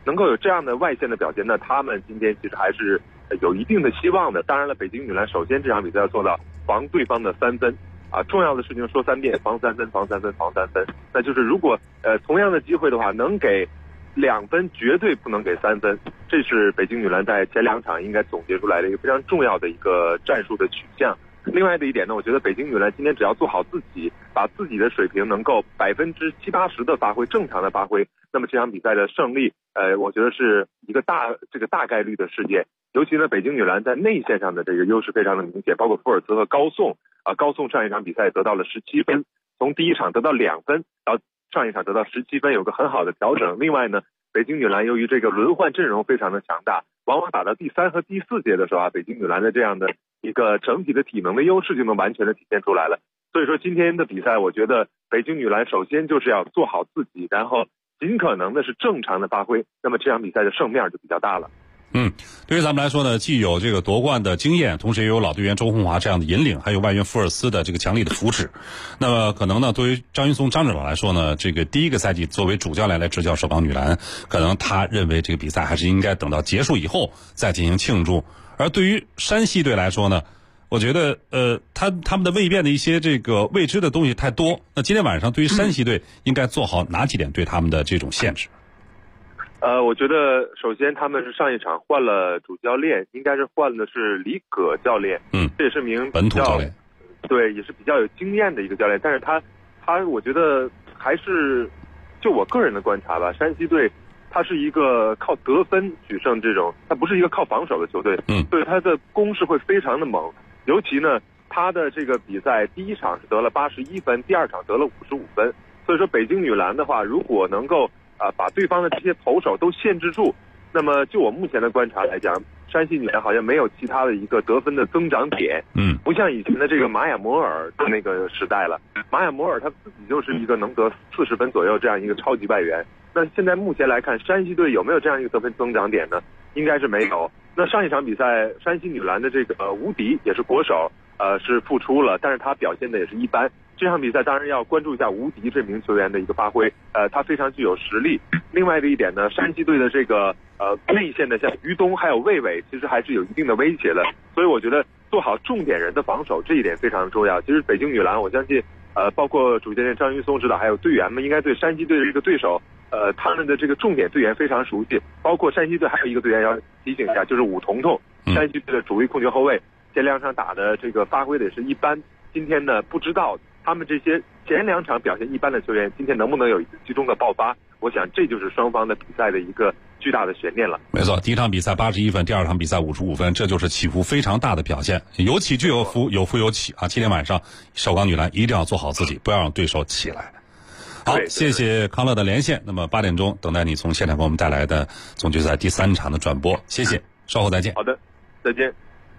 能够有这样的外线的表现，那他们今天其实还是有一定的希望的。当然了，北京女篮首先这场比赛要做到防对方的3分啊，重要的事情说3遍，防3分，防3分，防3分。那就是如果同样的机会的话，能给2分，绝对不能给3分。这是北京女篮在前2场应该总结出来的一个非常重要的一个战术的取向。另外的一点呢，我觉得北京女篮今天只要做好自己，把自己的水平能够70%-80%的发挥，正常的发挥，那么这场比赛的胜利，我觉得是一个大概率的事件。尤其呢，北京女篮在内线上的这个优势非常的明显，包括福尔茨和高颂高颂上一场比赛得到了17分，从第一场得到2分，到上一场得到17分，有个很好的调整。另外呢，北京女篮由于这个轮换阵容非常的强大，往往打到第3和第4节的时候北京女篮的这样的一个整体的体能的优势就能完全的体现出来了。所以说今天的比赛，我觉得北京女篮首先就是要做好自己，然后尽可能的是正常的发挥，那么这场比赛的胜面就比较大了。 对于咱们来说呢，既有这个夺冠的经验，同时也有老队员周红华这样的引领，还有外援福尔斯的这个强力的扶持。那么可能呢，对于张云松张指导来说呢，这个第一个赛季作为主教练来执教首钢女篮，可能他认为这个比赛还是应该等到结束以后再进行庆祝。而对于山西队来说呢，我觉得他们的未变的一些这个未知的东西太多。那今天晚上对于山西队应该做好哪几点对他们的这种限制？ 我觉得首先他们是上一场换了主教练，应该是换的是李葛教练，这也是名本土教练， 对，也是比较有经验的一个教练。但是他我觉得还是就我个人的观察吧，山西队他是一个靠得分取胜这种，他不是一个靠防守的球队，所以他的攻势会非常的猛。尤其呢，他的这个比赛第一场是得了81分，第2场得了55分。所以说北京女篮的话，如果能够把对方的这些投手都限制住，那么就我目前的观察来讲，山西女篮好像没有其他的一个得分的增长点，不像以前的这个玛雅摩尔的那个时代了。玛雅摩尔她自己就是一个能得40分左右这样一个超级外援。那现在目前来看，山西队有没有这样一个得分增长点呢？应该是没有。那上一场比赛，山西女篮的这个吴迪也是国手，是复出了，但是他表现的也是一般。这场比赛当然要关注一下吴迪这名球员的一个发挥，他非常具有实力。另外的一点呢，山西队的这个内线的像于东还有魏伟，其实还是有一定的威胁的。所以我觉得做好重点人的防守这一点非常重要。其实北京女篮，我相信包括主教练张云松指导还有队员们，应该对山西队的这个对手他们的这个重点队员非常熟悉。包括山西队还有一个队员要提醒一下，就是武彤彤，山西队的主力控球后卫，前2场打的这个发挥的也是一般。今天呢，不知道他们这些前2场表现一般的球员，今天能不能有一次集中的爆发？我想这就是双方的比赛的一个巨大的悬念了。 没错，第一场比赛81分，第2场比赛55分，这就是起伏非常大的表现，有起就有伏，有伏有起啊！今天晚上首钢女篮一定要做好自己，不要让对手起来。好，谢谢康乐的连线。那么8点钟等待你从现场给我们带来的总决赛第3场的转播。谢谢，稍后再见。 好的，再见。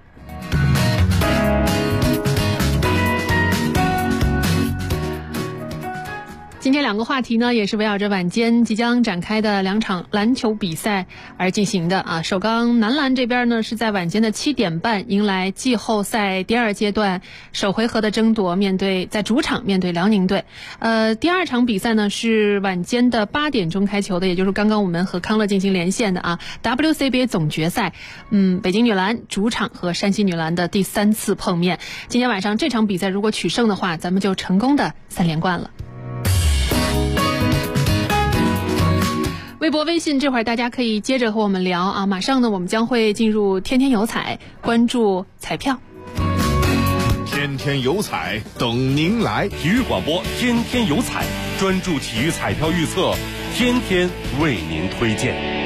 今天2个话题呢，也是围绕着晚间即将展开的2场篮球比赛而进行的啊。首钢男篮这边呢，是在晚间的7点半迎来季后赛第2阶段首回合的争夺，在主场面对辽宁队。第2场比赛呢是晚间的8点钟开球的，也就是刚刚我们和康乐进行连线的啊 WCBA 总决赛。北京女篮主场和山西女篮的第3次碰面。今天晚上这场比赛如果取胜的话，咱们就成功的3连冠了。微博、微信，这会儿大家可以接着和我们聊啊！马上呢，我们将会进入天天有彩，关注彩票。 天天有彩等您来， 体育广播天天有彩，专注体育彩票预测，天天为您推荐。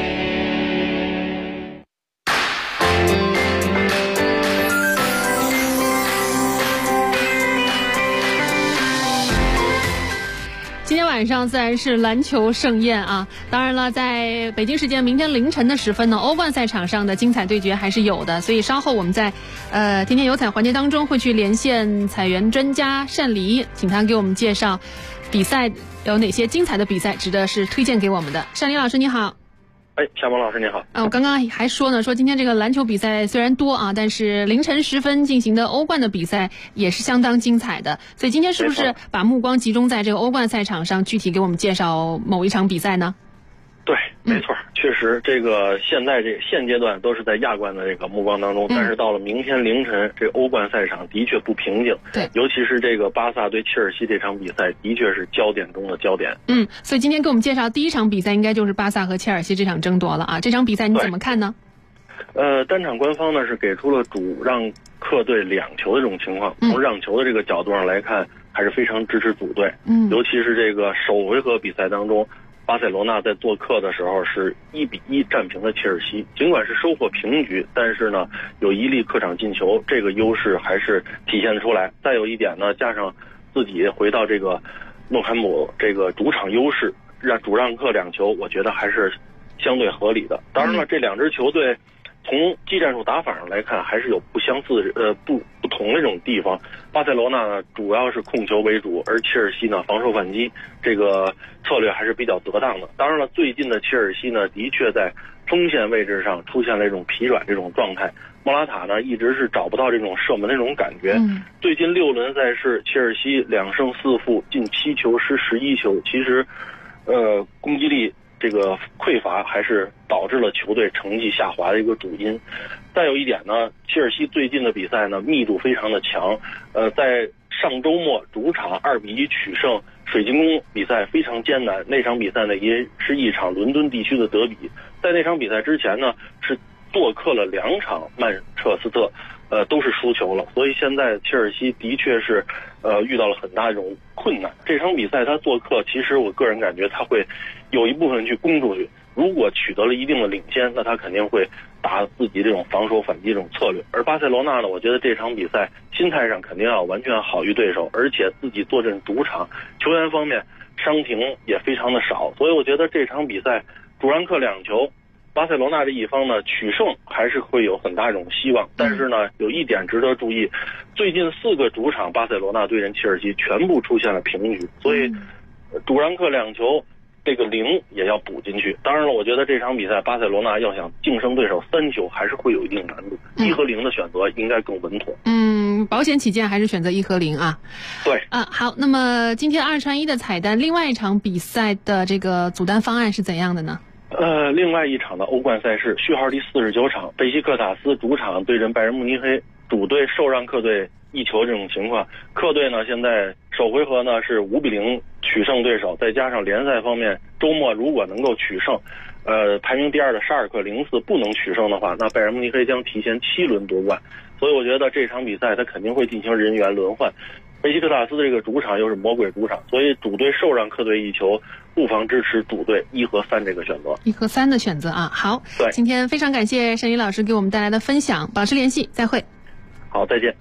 今天晚上自然是篮球盛宴啊！当然了，在北京时间明天凌晨的时分呢，欧冠赛场上的精彩对决还是有的，所以稍后我们在天天有彩环节当中会去连线彩员专家单黎，请他给我们介绍比赛有哪些精彩的比赛值得是推荐给我们的。单黎老师你好。 夏萌老师你好。 我刚刚还说呢，说今天这个篮球比赛虽然多啊，但是凌晨时分进行的欧冠的比赛也是相当精彩的。所以今天是不是把目光集中在这个欧冠赛场上，具体给我们介绍某一场比赛呢？ 对，没错， 确实，这个现阶段都是在亚冠的这个目光当中，但是到了明天凌晨，这欧冠赛场的确不平静。 对， 尤其是这个巴萨对切尔西这场比赛，的确是焦点中的焦点。 所以今天给我们介绍第一场比赛，应该就是巴萨和切尔西这场争夺了啊。这场比赛你怎么看呢？ 单场官方呢是给出了主让客队2球的这种情况，从让球的这个角度上来看，还是非常支持主队。尤其是这个首回合比赛当中，巴塞罗那在做客的时候是1-1战平了切尔西，尽管是收获平局，但是呢有1粒客场进球，这个优势还是体现得出来。再有一点呢，加上自己回到这个诺坎普这个主场优势，主让客2球，我觉得还是相对合理的。当然了，这2支球队从技战术打法上来看，还是有不同的这种地方。巴塞罗那呢，主要是控球为主，而切尔西呢，防守反击，这个策略还是比较得当的。当然了，最近的切尔西呢，的确在锋线位置上出现了这种疲软这种状态。莫拉塔呢，一直是找不到这种射门的这种感觉。最近6轮赛事，切尔西2胜4负，进7球失11球，其实，攻击力这个匮乏还是导致了球队成绩下滑的一个主因。再有一点呢，切尔西最近的比赛呢密度非常的强，在上周末主场2-1取胜水晶宫比赛非常艰难，那场比赛呢也是一场伦敦地区的德比。在那场比赛之前呢是做客了2场曼彻斯特，都是输球了，所以现在切尔西的确是遇到了很大一种困难。这场比赛他做客，其实我个人感觉他会有一部分去攻出去，如果取得了一定的领先，那他肯定会打自己这种防守反击这种策略。而巴塞罗那呢，我觉得这场比赛心态上肯定要完全好于对手，而且自己坐镇主场，球员方面伤停也非常的少，所以我觉得这场比赛主让客2球，巴塞罗那这一方呢取胜还是会有很大一种希望。但是呢，有一点值得注意，最近4个主场巴塞罗那对阵切尔西全部出现了平局，所以主让客2球，这个0也要补进去。当然了，我觉得这场比赛巴塞罗那要想净胜对手3球还是会有一定难度，1和0的选择应该更稳妥。 保险起见还是选择1和0啊。 对。 好，那么今天2串1的彩蛋，另外一场比赛的这个组单方案是怎样的呢？ 另外一场的欧冠赛事序号第49场，贝西克塔斯主场对阵拜仁慕尼黑，主队受让客队1球这种情况。客队呢现在首回合呢是5-0取胜对手，再加上联赛方面周末如果能够取胜，排名第2的沙尔克04不能取胜的话，那拜仁慕尼黑将提前7轮夺冠。所以我觉得这场比赛他肯定会进行人员轮换。贝西克塔斯的这个主场又是魔鬼主场，所以主队受让客队1球，不妨支持主队1和3这个选择。 1和3的选择啊。好， 对， 今天非常感谢沈宇老师给我们带来的分享，保持联系，再会。 好，再见。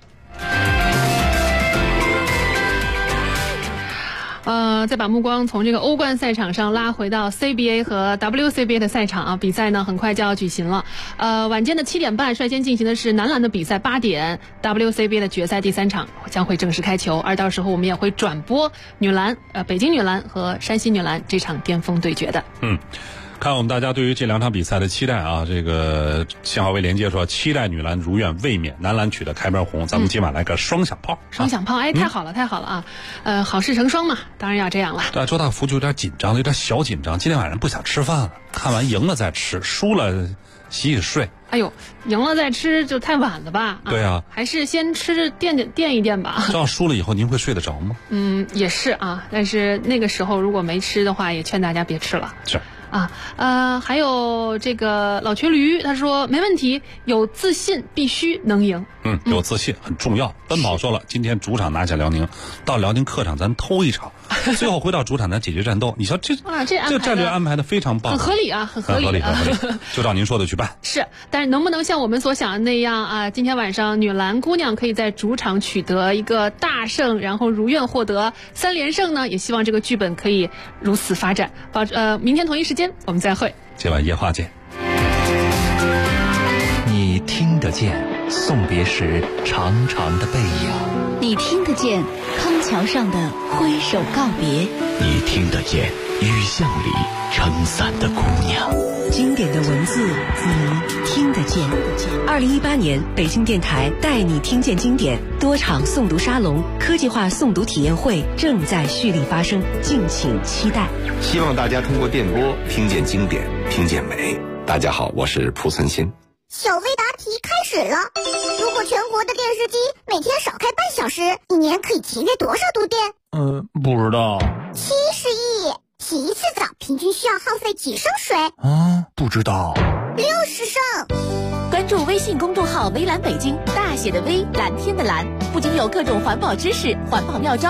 再把目光从这个欧冠赛场上拉回到 CBA 和 WCBA 的赛场啊，比赛呢很快就要举行了。晚间的7点半率先进行的是男篮的比赛，8点 WCBA 的决赛第3场将会正式开球，而到时候我们也会转播女篮北京女篮和山西女篮这场巅峰对决的。 看我们大家对于这2场比赛的期待啊，这个信号微连接说期待女篮如愿卫冕，男篮取得开门红，咱们今晚来个双响炮。 双响炮，太好了，太好了啊！好事成双嘛，当然要这样了。 对，周大福就有点紧张，有点小紧张，今天晚上不想吃饭了，看完赢了再吃，输了洗洗睡。 哎呦，赢了再吃就太晚了吧？ 对啊，还是先吃垫一垫吧。 这样输了以后您会睡得着吗？ 也是啊，但是那个时候如果没吃的话，也劝大家别吃了。 是。 还有这个老瘸驴，他说没问题，有自信必须能赢。 有自信很重要。奔跑说了，今天主场拿下辽宁，到辽宁客场咱偷一场，最后回到主场咱解决战斗。你说这战略安排的非常棒， 很合理啊，很合理。 就照您说的去办。 是，但是能不能像我们所想的那样啊？今天晚上女篮姑娘可以在主场取得一个大胜，然后如愿获得3连胜呢？也希望这个剧本可以如此发展。明天同一时间我们再会。 今晚夜话见。 你听得见送别时长长的背影， 你听得见康桥上的挥手告别， 你听得见雨巷里撑伞的姑娘。 经典的文字你听得见。2018年北京电台带你听见经典多场诵读沙龙、科技化诵读体验会正在蓄力发生，敬请期待。 希望大家通过电波听见经典， 听见美。大家好，我是蒲存昕。 小微答题开始了。如果全国的电视机每天少开半小时，一年可以节约多少度电？ 不知道。 70亿。洗一次澡平均需要耗费几升水？ 不知道。 60升。 关注微信公众号“微蓝北京”，大写的微，蓝天的蓝，不仅有各种环保知识、环保妙招。